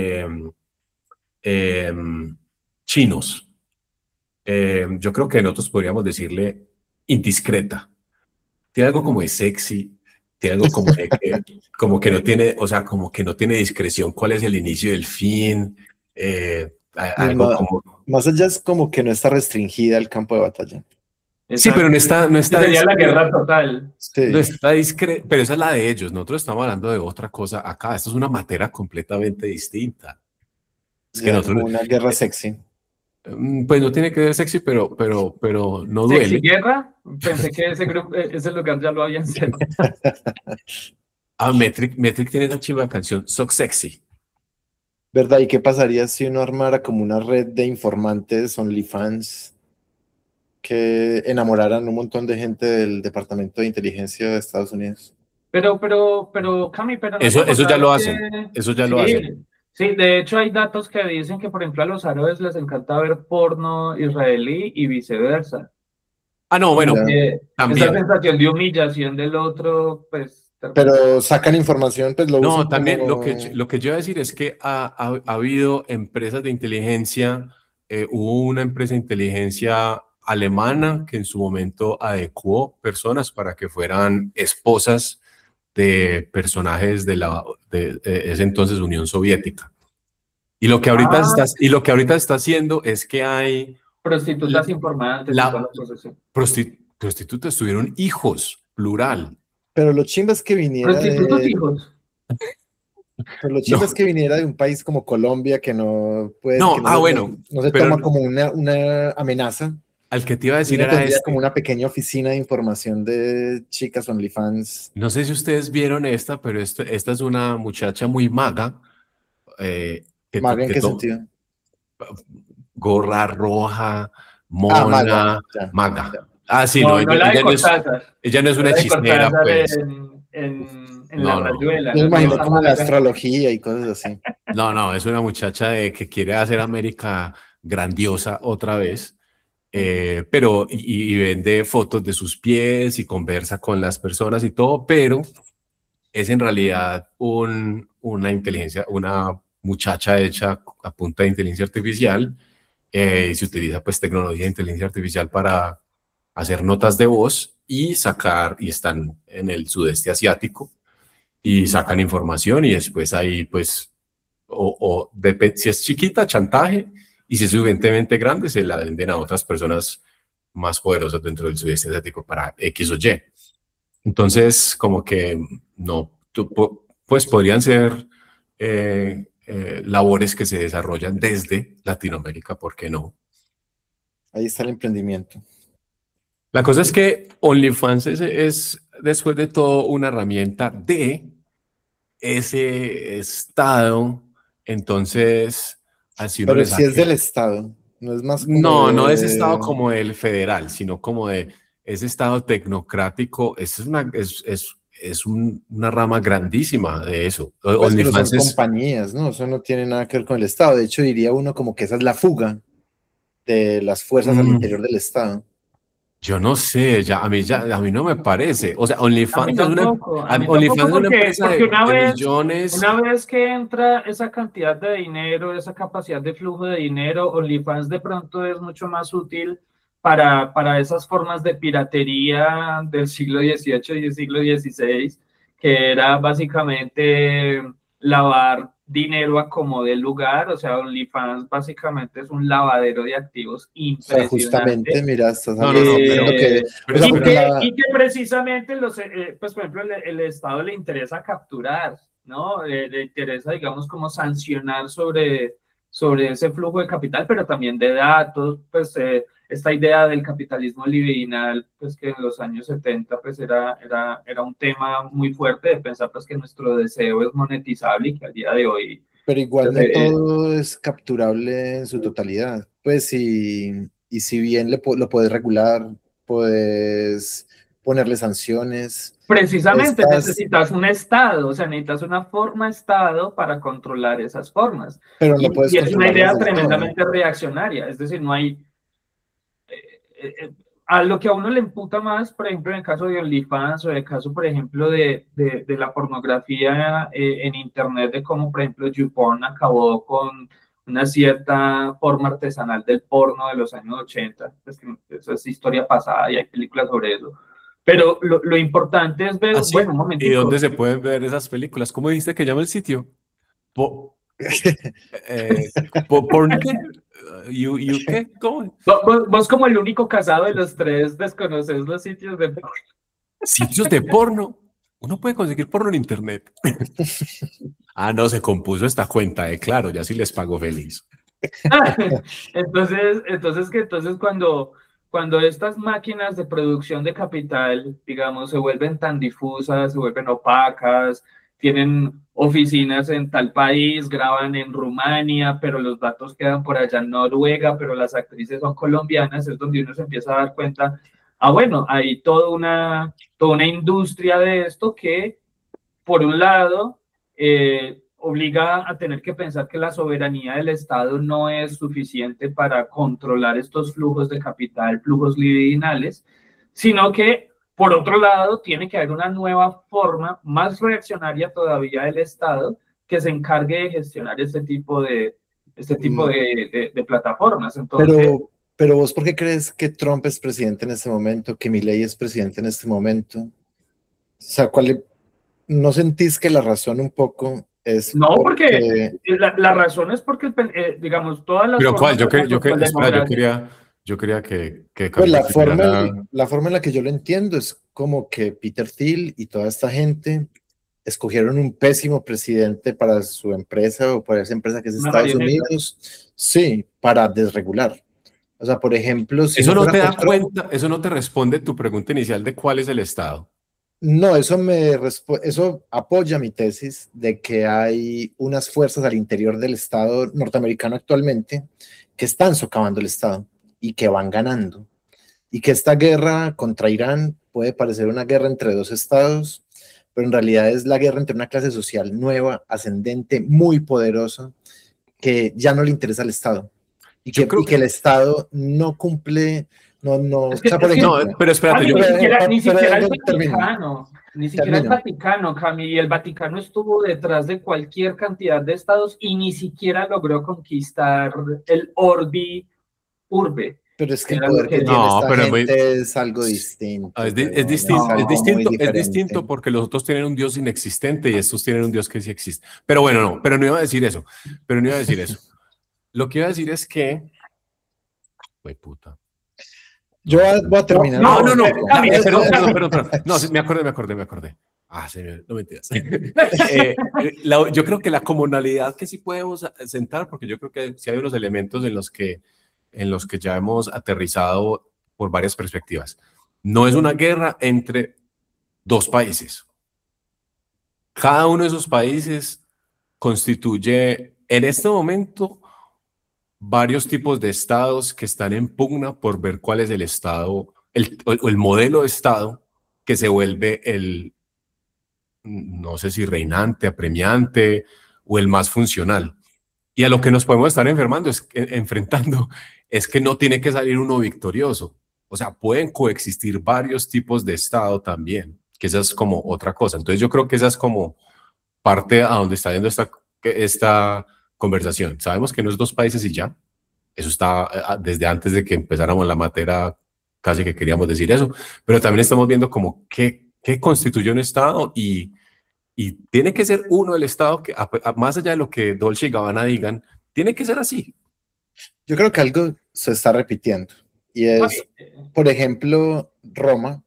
chinos. Yo creo que nosotros podríamos decirle indiscreta. Tiene algo como de sexy, tiene algo como de como que no tiene, o sea, como que no tiene discreción cuál es el inicio y el fin. Algo como... Más allá es como que no está restringida el campo de batalla. Sí, pero no está sería la guerra total. Sí. No está discreto, pero esa es la de ellos. Nosotros estamos hablando de otra cosa acá. Esto es una materia completamente distinta. Es que nosotros, una guerra sexy. Pues no tiene que ser sexy, pero no duele. ¿Sexy guerra? Pensé que ese lugar ya lo habían cerrado. Metric tiene esa chiva canción, So Sexy. ¿Verdad? ¿Y qué pasaría si uno armara como una red de informantes OnlyFans que enamoraran un montón de gente del Departamento de Inteligencia de Estados Unidos. Pero, Cami, pero... Eso ya lo hacen, eso ya lo hacen. Sí, de hecho hay datos que dicen que, por ejemplo, a los árabes les encanta ver porno israelí y viceversa. Ah, no, bueno, también. Esa sensación de humillación del otro, pues... Pero sacan información, pues lo usan. No, también como... lo que yo iba a decir es que ha habido empresas de inteligencia, hubo una empresa de inteligencia alemana que en su momento adecuó personas para que fueran esposas de personajes de ese entonces Unión Soviética. Y lo que ahorita está haciendo es que hay prostitutas informantes. Prostitutas tuvieron hijos, plural. Pero lo chimba es que viniera prostitutos hijos. Pero lo chimba es que viniera de un país como Colombia que no puede, no se toma como una amenaza. Al que te iba a decir era como una pequeña oficina de información de chicas OnlyFans. No sé si ustedes vieron esta, pero esta es una muchacha muy maga. ¿Maga en qué sentido? Gorra roja, mona, maga. Ah, sí, no, ella no es una hechicera, pues. En la rayuela. Me imagino como la astrología y cosas así. No, es una muchacha que quiere hacer América grandiosa otra vez. Pero y vende fotos de sus pies y conversa con las personas y todo, pero es en realidad una muchacha hecha a punta de inteligencia artificial, y se utiliza pues tecnología de inteligencia artificial para hacer notas de voz y están en el sudeste asiático y sacan información y después ahí pues si es chiquita, chantaje. Y si es suficientemente grande, se la venden a otras personas más poderosas dentro del sudeste asiático para X o Y. Entonces, como que no, pues podrían ser labores que se desarrollan desde Latinoamérica, ¿por qué no? Ahí está el emprendimiento. La cosa es que OnlyFans es después de todo una herramienta de ese estado, entonces... Pero si es del Estado, no es más como no es Estado como el federal, sino como de ese Estado tecnocrático. Es una rama grandísima de eso. Pues pero son compañías, ¿no? Eso no tiene nada que ver con el Estado. De hecho, diría uno como que esa es la fuga de las fuerzas al interior del Estado. Yo no sé, a mí no me parece. O sea, OnlyFans es una empresa de millones. Una vez que entra esa cantidad de dinero, esa capacidad de flujo de dinero, OnlyFans de pronto es mucho más útil para esas formas de piratería del siglo XVIII y siglo XVI, que era básicamente lavar dinero a como del lugar. O sea, OnlyFans básicamente es un lavadero de activos impresionante. O sea, justamente, mira, estás y que precisamente pues por ejemplo el Estado le interesa capturar, ¿no? Le interesa, digamos, como sancionar sobre ese flujo de capital, pero también de datos. Pues esta idea del capitalismo libidinal, pues que en los años 70 pues era un tema muy fuerte de pensar pues que nuestro deseo es monetizable y que al día de hoy... Pero igual no todo es capturable en su totalidad. Pues y si bien lo puedes regular, puedes ponerle sanciones. Precisamente necesitas un Estado, o sea, necesitas una forma Estado para controlar esas formas. Pero no puedes y es una idea tremendamente reaccionaria, es decir, no hay... a lo que a uno le imputa más, por ejemplo, en el caso de OnlyFans o en el caso, por ejemplo, de la pornografía en Internet, de cómo, por ejemplo, YouPorn acabó con una cierta forma artesanal del porno de los años 80, pues que eso es historia pasada y hay películas sobre eso. Pero lo importante es ver, bueno, un momentito. ¿Y dónde se pueden ver esas películas? ¿Cómo dijiste que llama el sitio? ¿Qué? ¿Cómo? Vos como el único casado de los tres desconoces los sitios de porno. ¿Sitios de porno? Uno puede conseguir porno en internet. No, se compuso esta cuenta, claro, ya sí les pago feliz. Entonces cuando estas máquinas de producción de capital, digamos, se vuelven tan difusas, se vuelven opacas, tienen oficinas en tal país, graban en Rumania, pero los datos quedan por allá en Noruega, pero las actrices son colombianas, es donde uno se empieza a dar cuenta, bueno, hay toda una industria de esto que, por un lado, obliga a tener que pensar que la soberanía del Estado no es suficiente para controlar estos flujos de capital, flujos libidinales, sino que, por otro lado, tiene que haber una nueva forma, más reaccionaria todavía del Estado, que se encargue de gestionar este tipo de plataformas. Entonces, pero vos, ¿por qué crees que Trump es presidente en este momento, que Milei es presidente en este momento? O sea, ¿no sentís que la razón un poco es? No, porque la razón es porque, digamos, todas las... ¿Pero cuál? Yo quería que pues la forma en la que yo lo entiendo es como que Peter Thiel y toda esta gente escogieron un pésimo presidente para su empresa o para esa empresa que es Estados Unidos, sí, para desregular. O sea, por ejemplo... Si ¿eso no te da cuenta? ¿Eso no te responde tu pregunta inicial de cuál es el Estado? No, eso apoya mi tesis de que hay unas fuerzas al interior del Estado norteamericano actualmente que están socavando el Estado y que van ganando. Y que esta guerra contra Irán puede parecer una guerra entre dos estados, pero en realidad es la guerra entre una clase social nueva, ascendente, muy poderosa, que ya no le interesa al Estado. Y que el Estado no cumple... pero espérate, ni siquiera el Vaticano, Cami, y el Vaticano estuvo detrás de cualquier cantidad de estados y ni siquiera logró conquistar el urbe. Pero es que el poder que tiene esta gente es algo distinto. Es distinto porque los otros tienen un Dios inexistente y estos tienen un Dios que sí existe. Pero bueno, pero no iba a decir eso. Lo que iba a decir es que... ¡Ay, puta! Yo voy a terminar. Perdón. No, me acordé. Señor, no mentiras. Yo creo que la comunalidad que sí podemos sentar, porque yo creo que sí hay unos elementos en los que ya hemos aterrizado por varias perspectivas. No es una guerra entre dos países. Cada uno de esos países constituye, en este momento, varios tipos de estados que están en pugna por ver cuál es el estado, el modelo de estado que se vuelve no sé si reinante, apremiante o el más funcional. Y a lo que nos podemos estar enfrentando es que no tiene que salir uno victorioso. O sea, pueden coexistir varios tipos de estado también, que esa es como otra cosa. Entonces yo creo que esa es como parte a donde está yendo esta conversación. Sabemos que no es dos países y ya. Eso está desde antes de que empezáramos la materia, casi que queríamos decir eso. Pero también estamos viendo como qué constituye un Estado y tiene que ser uno el Estado que, más allá de lo que Dolce y Gabbana digan, tiene que ser así. Yo creo que algo se está repitiendo. Y es, por ejemplo, Roma,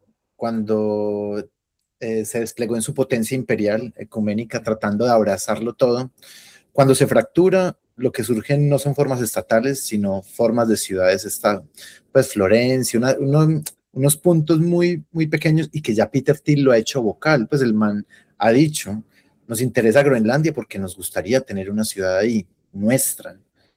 cuando se desplegó en su potencia imperial, ecuménica, tratando de abrazarlo todo. Cuando se fractura, lo que surgen no son formas estatales, sino formas de ciudades-estado. Pues Florencia, unos puntos muy, muy pequeños y que ya Peter Thiel lo ha hecho vocal. Pues el man ha dicho, nos interesa Groenlandia porque nos gustaría tener una ciudad ahí, nuestra,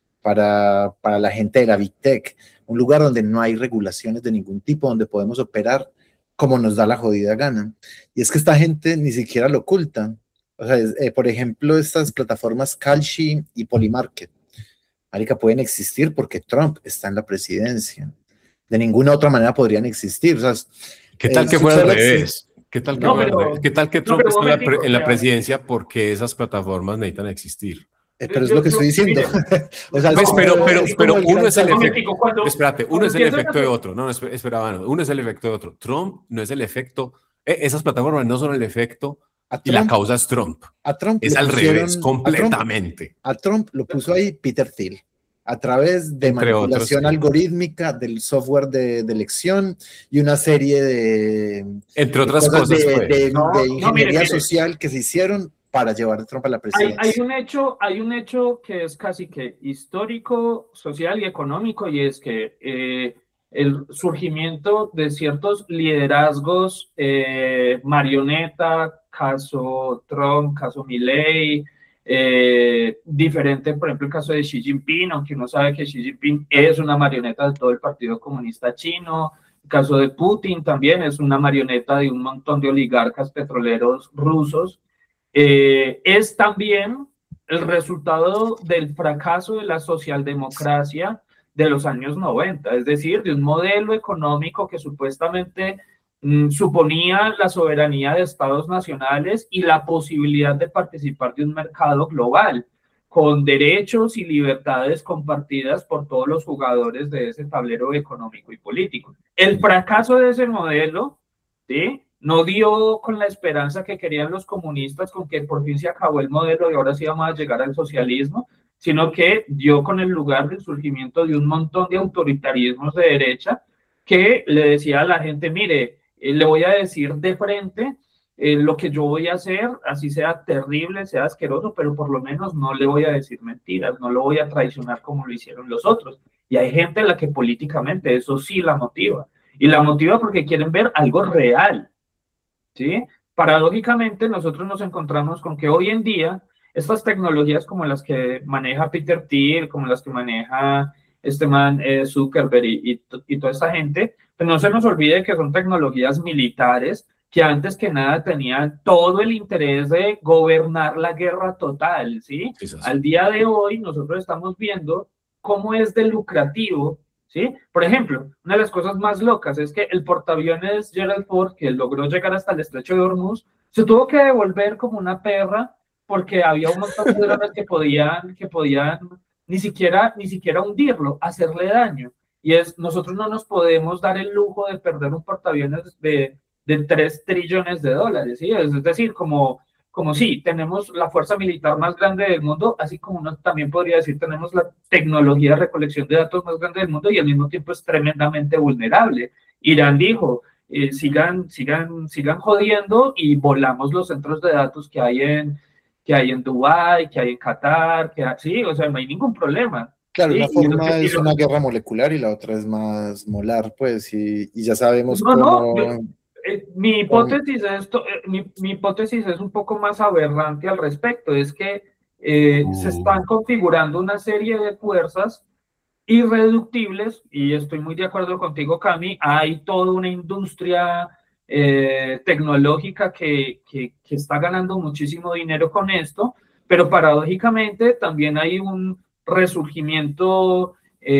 para la gente de la Big Tech, un lugar donde no hay regulaciones de ningún tipo, donde podemos operar como nos da la jodida gana. Y es que esta gente ni siquiera lo oculta. O sea, por ejemplo, estas plataformas Kalshi y Polymarket, marica, pueden existir porque Trump está en la presidencia. De ninguna otra manera podrían existir. O sea, ¿qué tal que fuera al revés? ¿Qué tal que Trump está en la presidencia porque esas plataformas necesitan existir? Pero es lo que estoy diciendo. O sea, pero uno es el efecto. Espérate, uno es el efecto de otro. No, espera, uno es el efecto de otro. Trump no es el efecto. Esas plataformas no son el efecto y la causa es Trump. Es al revés, completamente. A Trump lo puso ahí Peter Thiel, a través de manipulación algorítmica del software de elección y una serie de... Entre otras cosas. De ingeniería social que se hicieron para llevar a Trump a la presidencia. Hay un hecho que es casi que histórico, social y económico, y es que el surgimiento de ciertos liderazgos marioneta caso Trump, caso Milei, diferente, por ejemplo, el caso de Xi Jinping, aunque uno sabe que Xi Jinping es una marioneta de todo el Partido Comunista Chino. El caso de Putin también es una marioneta de un montón de oligarcas petroleros rusos. Es también el resultado del fracaso de la socialdemocracia de los años 90, es decir, de un modelo económico que supuestamente suponía la soberanía de estados nacionales y la posibilidad de participar de un mercado global, con derechos y libertades compartidas por todos los jugadores de ese tablero económico y político. El fracaso de ese modelo, ¿sí?, no dio con la esperanza que querían los comunistas, con que por fin se acabó el modelo y ahora sí vamos a llegar al socialismo, sino que dio con el lugar del surgimiento de un montón de autoritarismos de derecha que le decía a la gente, mire, le voy a decir de frente lo que yo voy a hacer, así sea terrible, sea asqueroso, pero por lo menos no le voy a decir mentiras, no lo voy a traicionar como lo hicieron los otros. Y hay gente a la que políticamente eso sí la motiva. Y la motiva porque quieren ver algo real, ¿sí? Paradójicamente, nosotros nos encontramos con que hoy en día estas tecnologías como las que maneja Peter Thiel, como las que maneja este man Zuckerberg y toda esta gente, pues no se nos olvide que son tecnologías militares que antes que nada tenían todo el interés de gobernar la guerra total, ¿sí? Al día de hoy nosotros estamos viendo cómo es de lucrativo, ¿sí? Por ejemplo, una de las cosas más locas es que el portaaviones Gerald Ford, que logró llegar hasta el estrecho de Hormuz, se tuvo que devolver como una perra porque había un montón de drones que podían ni siquiera hundirlo, hacerle daño. Y nosotros no nos podemos dar el lujo de perder un portaaviones de 3 trillones de dólares, ¿sí? Es decir, como sí, tenemos la fuerza militar más grande del mundo, así como uno también podría decir, tenemos la tecnología de recolección de datos más grande del mundo y al mismo tiempo es tremendamente vulnerable. Irán dijo, sigan jodiendo y volamos los centros de datos que hay en Dubái, que hay en Qatar, sí, o sea, no hay ningún problema. Claro, ¿sí? una forma es una guerra molecular y la otra es más molar, pues, y ya sabemos cómo... Mi hipótesis es un poco más aberrante al respecto, es que se están configurando una serie de fuerzas irreductibles, y estoy muy de acuerdo contigo, Cami, hay toda una industria tecnológica que está ganando muchísimo dinero con esto, pero paradójicamente también hay un resurgimiento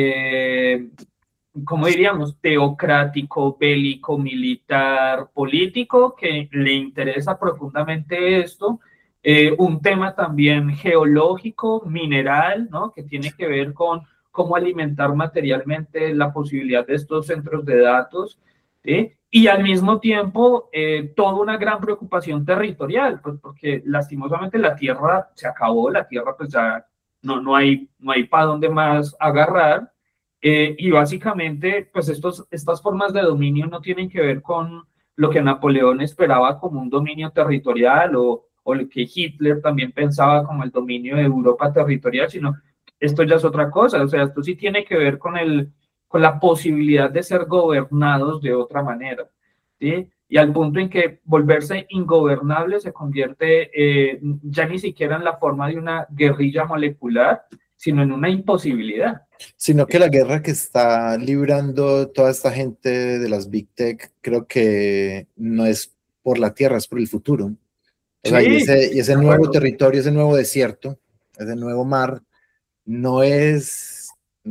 ¿cómo diríamos? Teocrático, bélico, militar, político, que le interesa profundamente esto. Un tema también geológico, mineral, ¿no? Que tiene que ver con cómo alimentar materialmente la posibilidad de estos centros de datos, ¿sí? Y al mismo tiempo, toda una gran preocupación territorial, pues porque lastimosamente la tierra se acabó, la tierra pues ya no hay para dónde más agarrar. Y básicamente, pues estas formas de dominio no tienen que ver con lo que Napoleón esperaba como un dominio territorial o lo que Hitler también pensaba como el dominio de Europa territorial, sino esto ya es otra cosa. O sea, esto sí tiene que ver con la posibilidad de ser gobernados de otra manera, ¿sí? Y al punto en que volverse ingobernable se convierte ya ni siquiera en la forma de una guerrilla molecular, sino en una imposibilidad. Sino que la guerra que está librando toda esta gente de las Big Tech, creo que no es por la tierra, es por el futuro. O sea, y ese nuevo territorio, ese nuevo desierto, ese nuevo mar, no es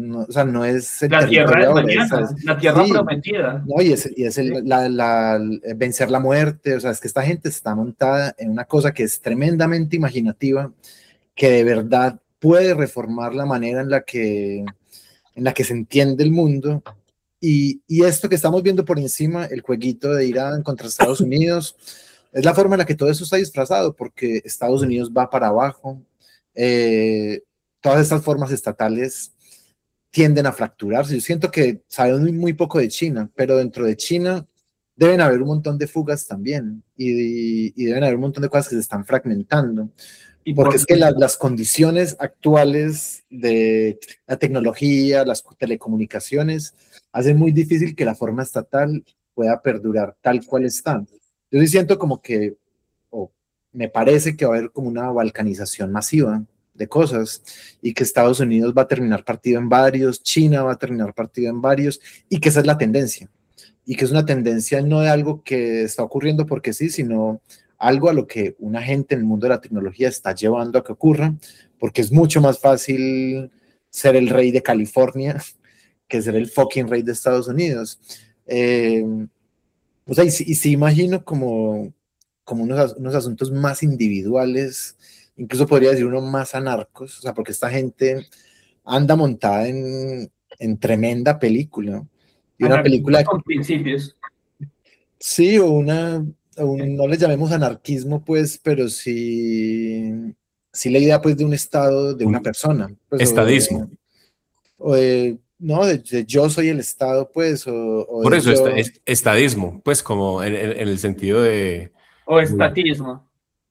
el la tierra de ahora, mañana, la tierra prometida. No, y es vencer la muerte. O sea, es que esta gente está montada en una cosa que es tremendamente imaginativa, que de verdad puede reformar la manera en la que se entiende el mundo, y esto que estamos viendo por encima, el jueguito de Irán contra Estados Unidos, es la forma en la que todo eso está disfrazado, porque Estados Unidos va para abajo, todas estas formas estatales tienden a fracturarse. Yo siento que sabemos muy poco de China, pero dentro de China deben haber un montón de fugas también, y deben haber un montón de cosas que se están fragmentando. Porque es que las condiciones actuales de la tecnología, las telecomunicaciones, hacen muy difícil que la forma estatal pueda perdurar tal cual está. Yo sí siento como que, me parece que va a haber como una balcanización masiva de cosas y que Estados Unidos va a terminar partido en varios, China va a terminar partido en varios y que esa es la tendencia y que es una tendencia no de algo que está ocurriendo porque sí, sino algo a lo que una gente en el mundo de la tecnología está llevando a que ocurra, porque es mucho más fácil ser el rey de California que ser el fucking rey de Estados Unidos. O sea, y sí imagino como unos asuntos más individuales, incluso podría decir uno más anarcos, o sea, porque esta gente anda montada en tremenda película. Y una película con principios. Sí, no le llamemos anarquismo, pues, pero sí la idea, pues, de un estado, de una persona. Pues, estadismo. No, de yo soy el Estado, pues, Por eso, estadismo, pues, como en el sentido de... O estatismo.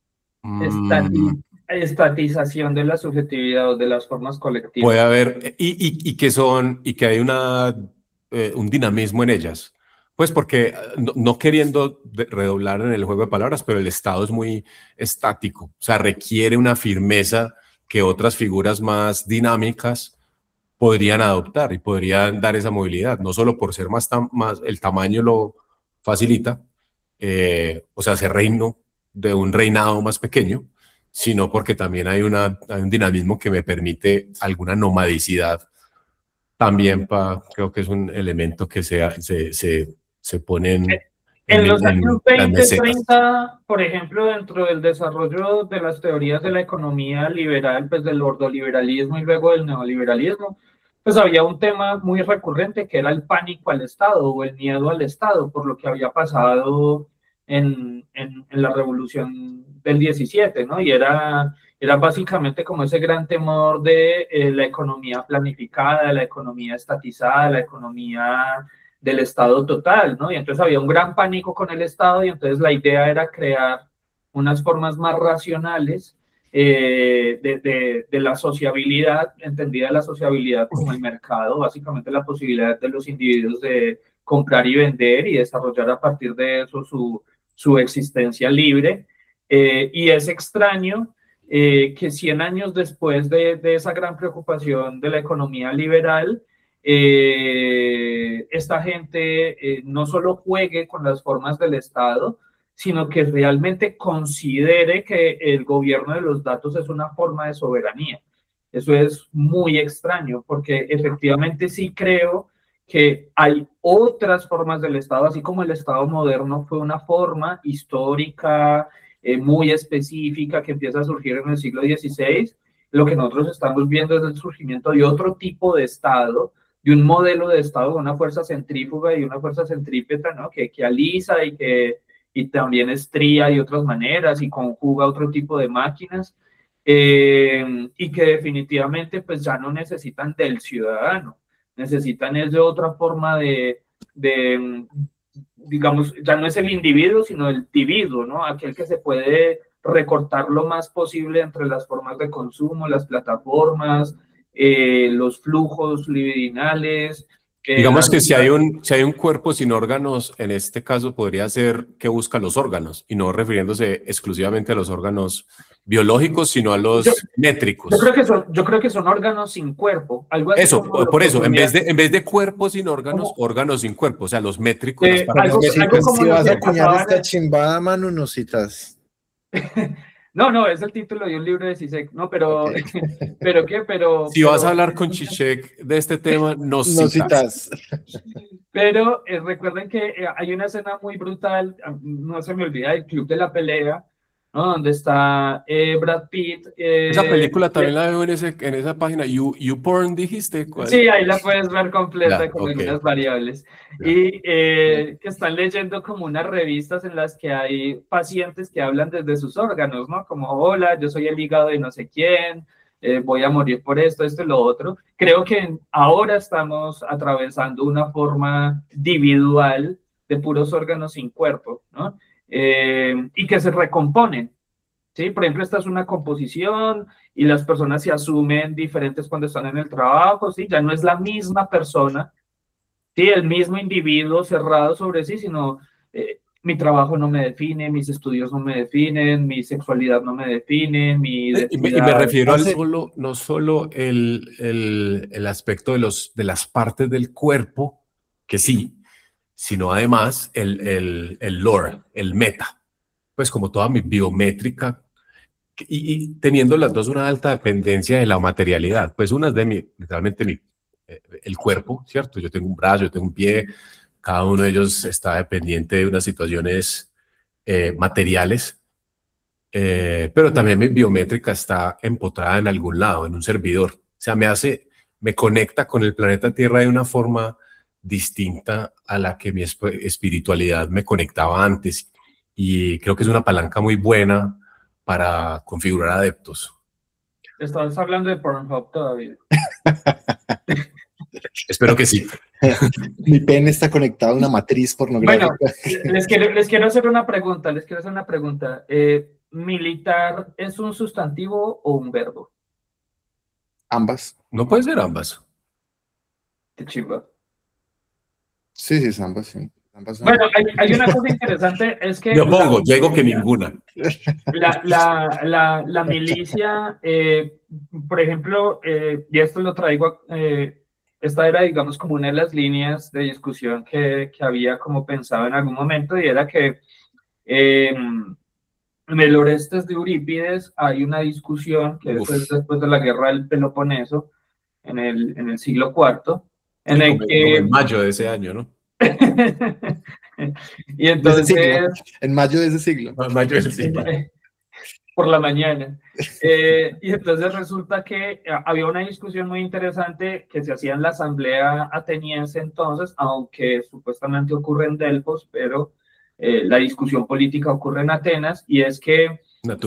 Estatización de la subjetividad o de las formas colectivas. Puede haber, y que hay un dinamismo en ellas. Pues porque, no queriendo redoblar en el juego de palabras, pero el Estado es muy estático, o sea, requiere una firmeza que otras figuras más dinámicas podrían adoptar y podrían dar esa movilidad, no solo por ser más el tamaño lo facilita, o sea, ser reino de un reinado más pequeño, sino porque también hay un dinamismo que me permite alguna nomadicidad. También creo que es un elemento que se pone en los años 20, 30, por ejemplo, dentro del desarrollo de las teorías de la economía liberal, pues del ordoliberalismo y luego del neoliberalismo, pues había un tema muy recurrente que era el pánico al Estado o el miedo al Estado por lo que había pasado en la revolución del 17, ¿no? Y era básicamente como ese gran temor de la economía planificada, la economía estatizada, la economía del Estado total, ¿no? Y entonces había un gran pánico con el Estado y entonces la idea era crear unas formas más racionales de la sociabilidad, entendida la sociabilidad como el mercado, básicamente la posibilidad de los individuos de comprar y vender y desarrollar a partir de eso su existencia libre. Y es extraño que 100 años después de esa gran preocupación de la economía liberal, esta gente no solo juegue con las formas del Estado, sino que realmente considere que el gobierno de los datos es una forma de soberanía. Eso es muy extraño, porque efectivamente sí creo que hay otras formas del Estado, así como el Estado moderno fue una forma histórica muy específica que empieza a surgir en el siglo XVI. Lo que nosotros estamos viendo es el surgimiento de otro tipo de Estado, de un modelo de Estado con una fuerza centrífuga y una fuerza centrípeta, ¿no? que alisa y también estría de otras maneras y conjuga otro tipo de máquinas, y que definitivamente pues ya no necesitan del ciudadano, necesitan es de otra forma de digamos, ya no es el individuo, sino el dividuo, ¿no? Aquel que se puede recortar lo más posible entre las formas de consumo, las plataformas, los flujos libidinales. Digamos que si hay un cuerpo sin órganos, en este caso podría ser que busca los órganos, y no refiriéndose exclusivamente a los órganos biológicos, sino a los métricos. Yo creo que son órganos sin cuerpo. Algo así. Eso, por eso, en vez de cuerpos sin órganos, órganos sin cuerpo, o sea, los métricos. Si vas a acuñar esta chimbada, Manu, nos citas. No, es el título de un libro de Zizek, ¿no? Pero, okay. Si vas a hablar con Zizek de este tema, nos citas. Pero recuerden que hay una escena muy brutal, no se me olvida, el Club de la Pelea, ¿no? Donde está Brad Pitt. Esa película también la veo en esa página. YouPorn, dijiste. ¿Cuál? Sí, ahí la puedes ver completa con algunas variables. Y que están leyendo como unas revistas en las que hay pacientes que hablan desde sus órganos, ¿no? Como, hola, yo soy el hígado de no sé quién, voy a morir por esto y lo otro. Creo que ahora estamos atravesando una forma individual de puros órganos sin cuerpo, ¿no? Y que se recomponen, ¿sí? Por ejemplo, esta es una composición y las personas se asumen diferentes cuando están en el trabajo, ¿sí? Ya no es la misma persona, ¿sí? El mismo individuo cerrado sobre sí, sino mi trabajo no me define, mis estudios no me definen, mi sexualidad no me define, mi Y me refiero al no solo el aspecto de las partes del cuerpo, que sí, sino además el lore, el meta, pues como toda mi biométrica, y teniendo las dos una alta dependencia de la materialidad, pues una es literalmente el cuerpo, ¿cierto? Yo tengo un brazo, yo tengo un pie, cada uno de ellos está dependiente de unas situaciones materiales, pero también mi biométrica está empotrada en algún lado, en un servidor. O sea, me conecta con el planeta Tierra de una forma distinta a la que mi espiritualidad me conectaba antes. Y creo que es una palanca muy buena para configurar adeptos. ¿Estás hablando de Pornhub todavía? Espero que sí. Mi pene está conectado a una matriz pornográfica. Bueno, les quiero hacer una pregunta. ¿Militar es un sustantivo o un verbo? Ambas. No puede ser ambas. Qué chimba. Sí, es ambas, sí. Bueno, hay una cosa interesante, es que... Yo digo que ninguna. La milicia, por ejemplo, y esto lo traigo, esta era, digamos, como una de las líneas de discusión que había como pensado en algún momento, y era que en el Orestes de Eurípides hay una discusión que después de la guerra del Peloponeso, en el siglo IV, como en mayo de ese año, ¿no? Y entonces en mayo de ese siglo. Por la mañana. Y entonces resulta que había una discusión muy interesante que se hacía en la asamblea ateniense entonces, aunque supuestamente ocurre en Delfos, pero la discusión política ocurre en Atenas, y es que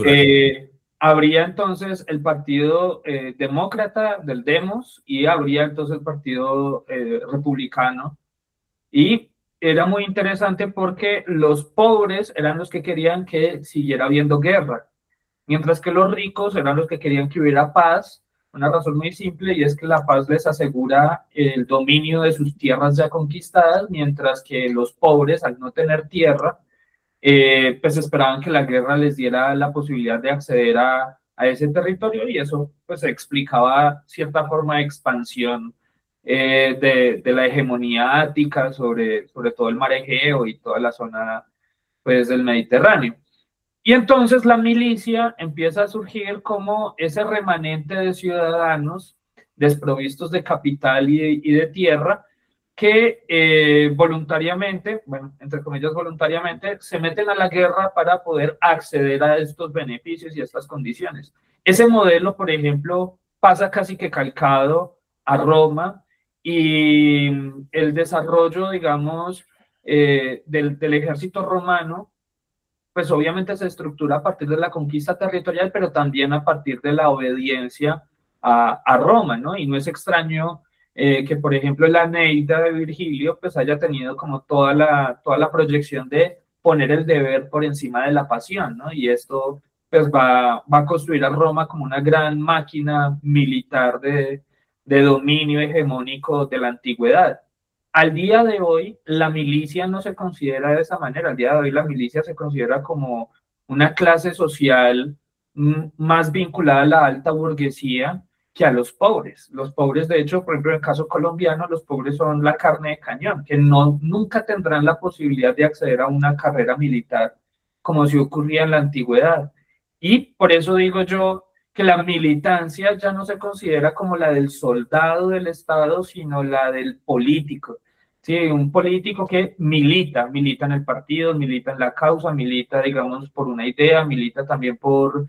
habría entonces el partido demócrata del Demos y habría entonces el partido republicano. Y era muy interesante porque los pobres eran los que querían que siguiera habiendo guerra, mientras que los ricos eran los que querían que hubiera paz. Una razón muy simple, y es que la paz les asegura el dominio de sus tierras ya conquistadas, mientras que los pobres, al no tener tierra, pues esperaban que la guerra les diera la posibilidad de acceder a ese territorio, y eso pues explicaba cierta forma de expansión de la hegemonía ática sobre todo el mar Egeo y toda la zona pues del Mediterráneo. Y entonces la milicia empieza a surgir como ese remanente de ciudadanos desprovistos de capital y de tierra que voluntariamente, bueno, entre comillas voluntariamente, se meten a la guerra para poder acceder a estos beneficios y a estas condiciones. Ese modelo, por ejemplo, pasa casi que calcado a Roma, y el desarrollo, digamos, del ejército romano, pues obviamente se estructura a partir de la conquista territorial, pero también a partir de la obediencia a Roma, ¿no? Y no es extraño que, por ejemplo, la Eneida de Virgilio, pues haya tenido como toda la proyección de poner el deber por encima de la pasión, ¿no? Y esto, pues, va a construir a Roma como una gran máquina militar de dominio hegemónico de la antigüedad. Al día de hoy, la milicia no se considera de esa manera. Al día de hoy, la milicia se considera como una clase social más vinculada a la alta burguesía que a los pobres. Los pobres, de hecho, por ejemplo, en el caso colombiano, los pobres son la carne de cañón, que nunca tendrán la posibilidad de acceder a una carrera militar como si ocurría en la antigüedad. Y por eso digo yo que la militancia ya no se considera como la del soldado del Estado, sino la del político. Sí, un político que milita en el partido, milita en la causa, milita, digamos, por una idea, milita también por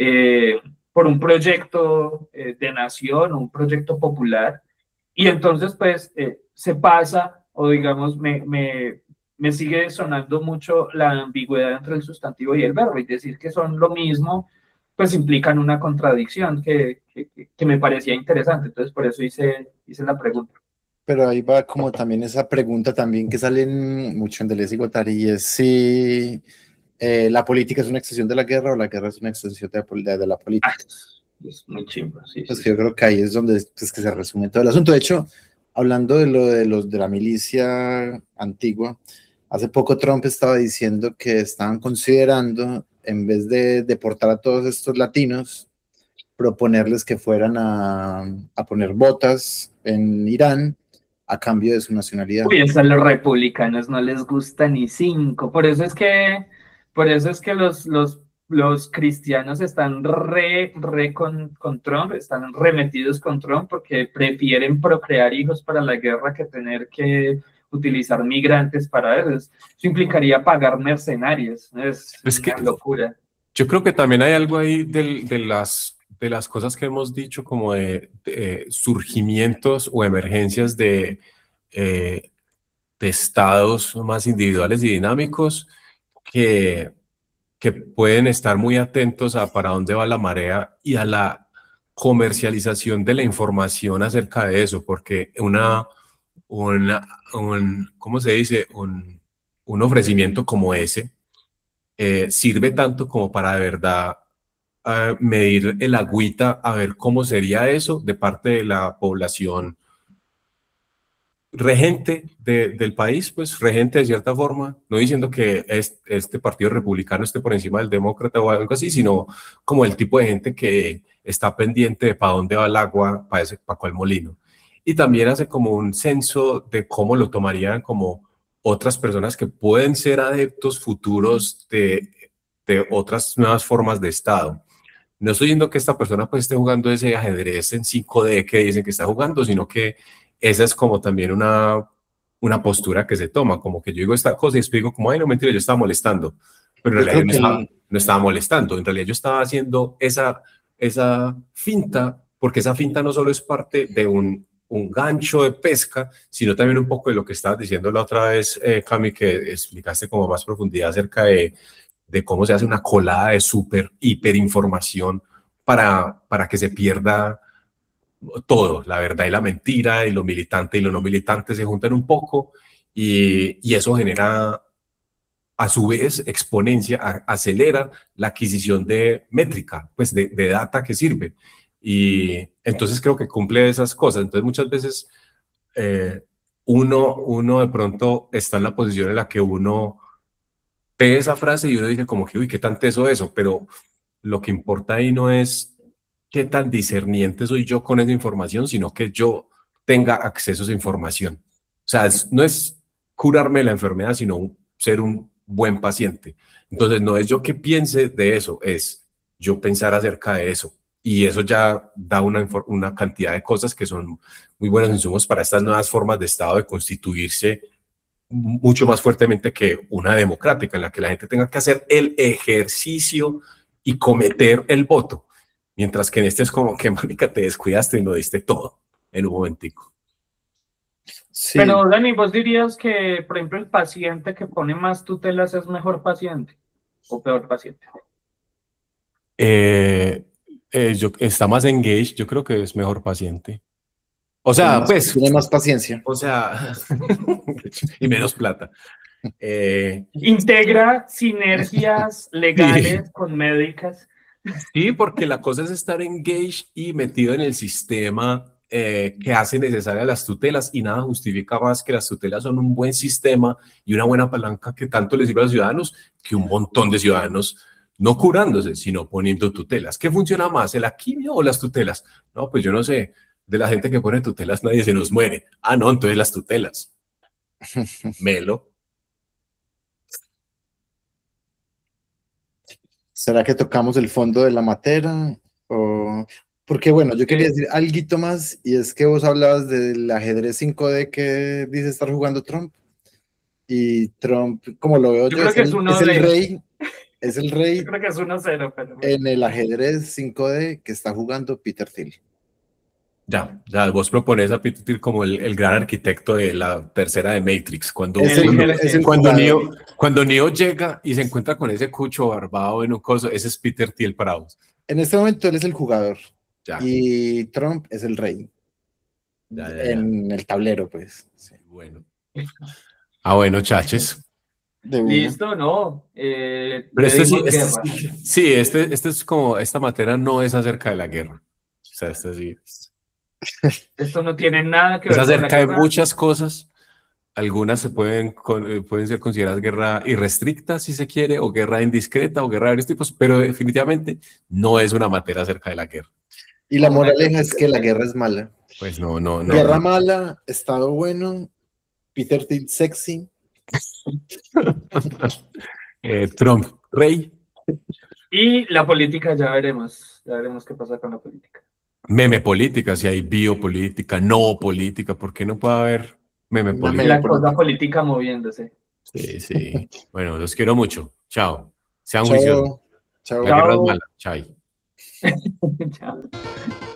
un proyecto de nación, un proyecto popular. Y entonces, pues, se pasa, o digamos, me sigue sonando mucho la ambigüedad entre el sustantivo y el verbo, y decir que son lo mismo, pues implican una contradicción que me parecía interesante. Entonces, por eso hice la pregunta. Pero ahí va como también esa pregunta también que sale mucho en Deleuze y Guattari, y es si la política es una extensión de la guerra o la guerra es una extensión de la política. Es muy chimba, sí. Pues sí. Yo creo que ahí es donde pues, que se resume todo el asunto. De hecho, hablando de la milicia antigua, Hace poco Trump estaba diciendo que estaban considerando, en vez de deportar a todos estos latinos, proponerles que fueran a poner botas en Irán a cambio de su nacionalidad. Uy, eso a los republicanos no les gusta ni cinco. Por eso es que los cristianos están con Trump, están remetidos con Trump porque prefieren procrear hijos para la guerra que tener que utilizar migrantes para eso. Eso implicaría pagar mercenarios. Es una locura. Yo creo que también hay algo ahí de las cosas que hemos dicho, como de surgimientos o emergencias de estados más individuales y dinámicos que pueden estar muy atentos a para dónde va la marea y a la comercialización de la información acerca de eso, porque ¿cómo se dice? Un ofrecimiento como ese sirve tanto como para de verdad medir el agüita, a ver cómo sería eso de parte de la población regente del país, pues regente de cierta forma, no diciendo que este partido republicano esté por encima del demócrata o algo así, sino como el tipo de gente que está pendiente de para dónde va el agua, para cuál molino. Y también hace como un censo de cómo lo tomarían como otras personas que pueden ser adeptos futuros de otras nuevas formas de Estado. No estoy diciendo que esta persona pues esté jugando ese ajedrez en 5D que dicen que está jugando, sino que esa es como también una postura que se toma, como que yo digo esta cosa y explico como, ay, no, mentira, yo estaba molestando, pero en realidad no estaba molestando, en realidad yo estaba haciendo esa finta, porque esa finta no solo es parte de un gancho de pesca, sino también un poco de lo que estabas diciendo la otra vez, Cami, que explicaste como más profundidad acerca de cómo se hace una colada de hiperinformación para que se pierda todo, la verdad y la mentira, y lo militante y lo no militante se juntan un poco, y eso genera, a su vez, acelera la adquisición de métrica, pues de data que sirve. Y entonces creo que cumple esas cosas. Entonces muchas veces uno de pronto está en la posición en la que uno ve esa frase y uno dice como que, uy, qué tan teso eso, pero lo que importa ahí no es qué tan discerniente soy yo con esa información, sino que yo tenga acceso a esa información. O sea, no es curarme la enfermedad, sino ser un buen paciente. Entonces, no es yo que piense de eso, es yo pensar acerca de eso. Y eso ya da una cantidad de cosas que son muy buenos insumos para estas nuevas formas de Estado de constituirse mucho más fuertemente que una democrática, en la que la gente tenga que hacer el ejercicio y cometer el voto. Mientras que en este es como que, marica, te descuidaste y lo diste todo en un momentico. Sí. Pero, Dani, ¿vos dirías que, por ejemplo, el paciente que pone más tutelas es mejor paciente o peor paciente? Está más engaged, yo creo que es mejor paciente. O sea, pues... Tiene más paciencia. O sea, y menos plata. Integra sinergias legales con médicas. Sí, porque la cosa es estar engaged y metido en el sistema que hace necesarias las tutelas, y nada justifica más que las tutelas son un buen sistema y una buena palanca que tanto les sirve a los ciudadanos, que un montón de ciudadanos no curándose, sino poniendo tutelas. ¿Qué funciona más, la quimio o las tutelas? No, pues yo no sé. De la gente que pone tutelas nadie se nos muere. Ah, no, entonces las tutelas. Melo. ¿Será que tocamos el fondo de la materia? Porque bueno, yo quería decir algo más, y es que vos hablabas del ajedrez 5D que dice estar jugando Trump. Y Trump, como lo veo yo, es el rey. Es el rey. Yo creo que es 1-0. Pero... en el ajedrez 5D que está jugando Peter Thiel. Ya, vos propones a Peter Thiel como el gran arquitecto de la tercera de Matrix. Cuando Neo llega y se encuentra con ese cucho barbado en un coso, ese es Peter Thiel para vos. En este momento él es el jugador. Ya. Y Trump es el rey. Ya. En el tablero, pues. Sí. Bueno. Bueno, chaches. Listo, ¿no? Pero sí, es como, esta materia no es acerca de la guerra. O sea, sí. Esto no tiene nada que ver con la guerra. Es acerca de muchas cosas algunas pueden ser consideradas guerra irrestricta, si se quiere, o guerra indiscreta, o guerra de varios tipos, pero definitivamente no es una materia acerca de la guerra. Y la moraleja es que la guerra es mala. Pues no. Guerra mala, Estado bueno, Peter Thiel sexy. Trump, rey. Y la política ya veremos qué pasa con la política. Meme política, si hay biopolítica, no política, ¿por qué no puede haber meme política? La cosa política moviéndose. Sí. Bueno, los quiero mucho. Chao. Sean juiciosos. Chao. La guerra es mala. Chao. Chao.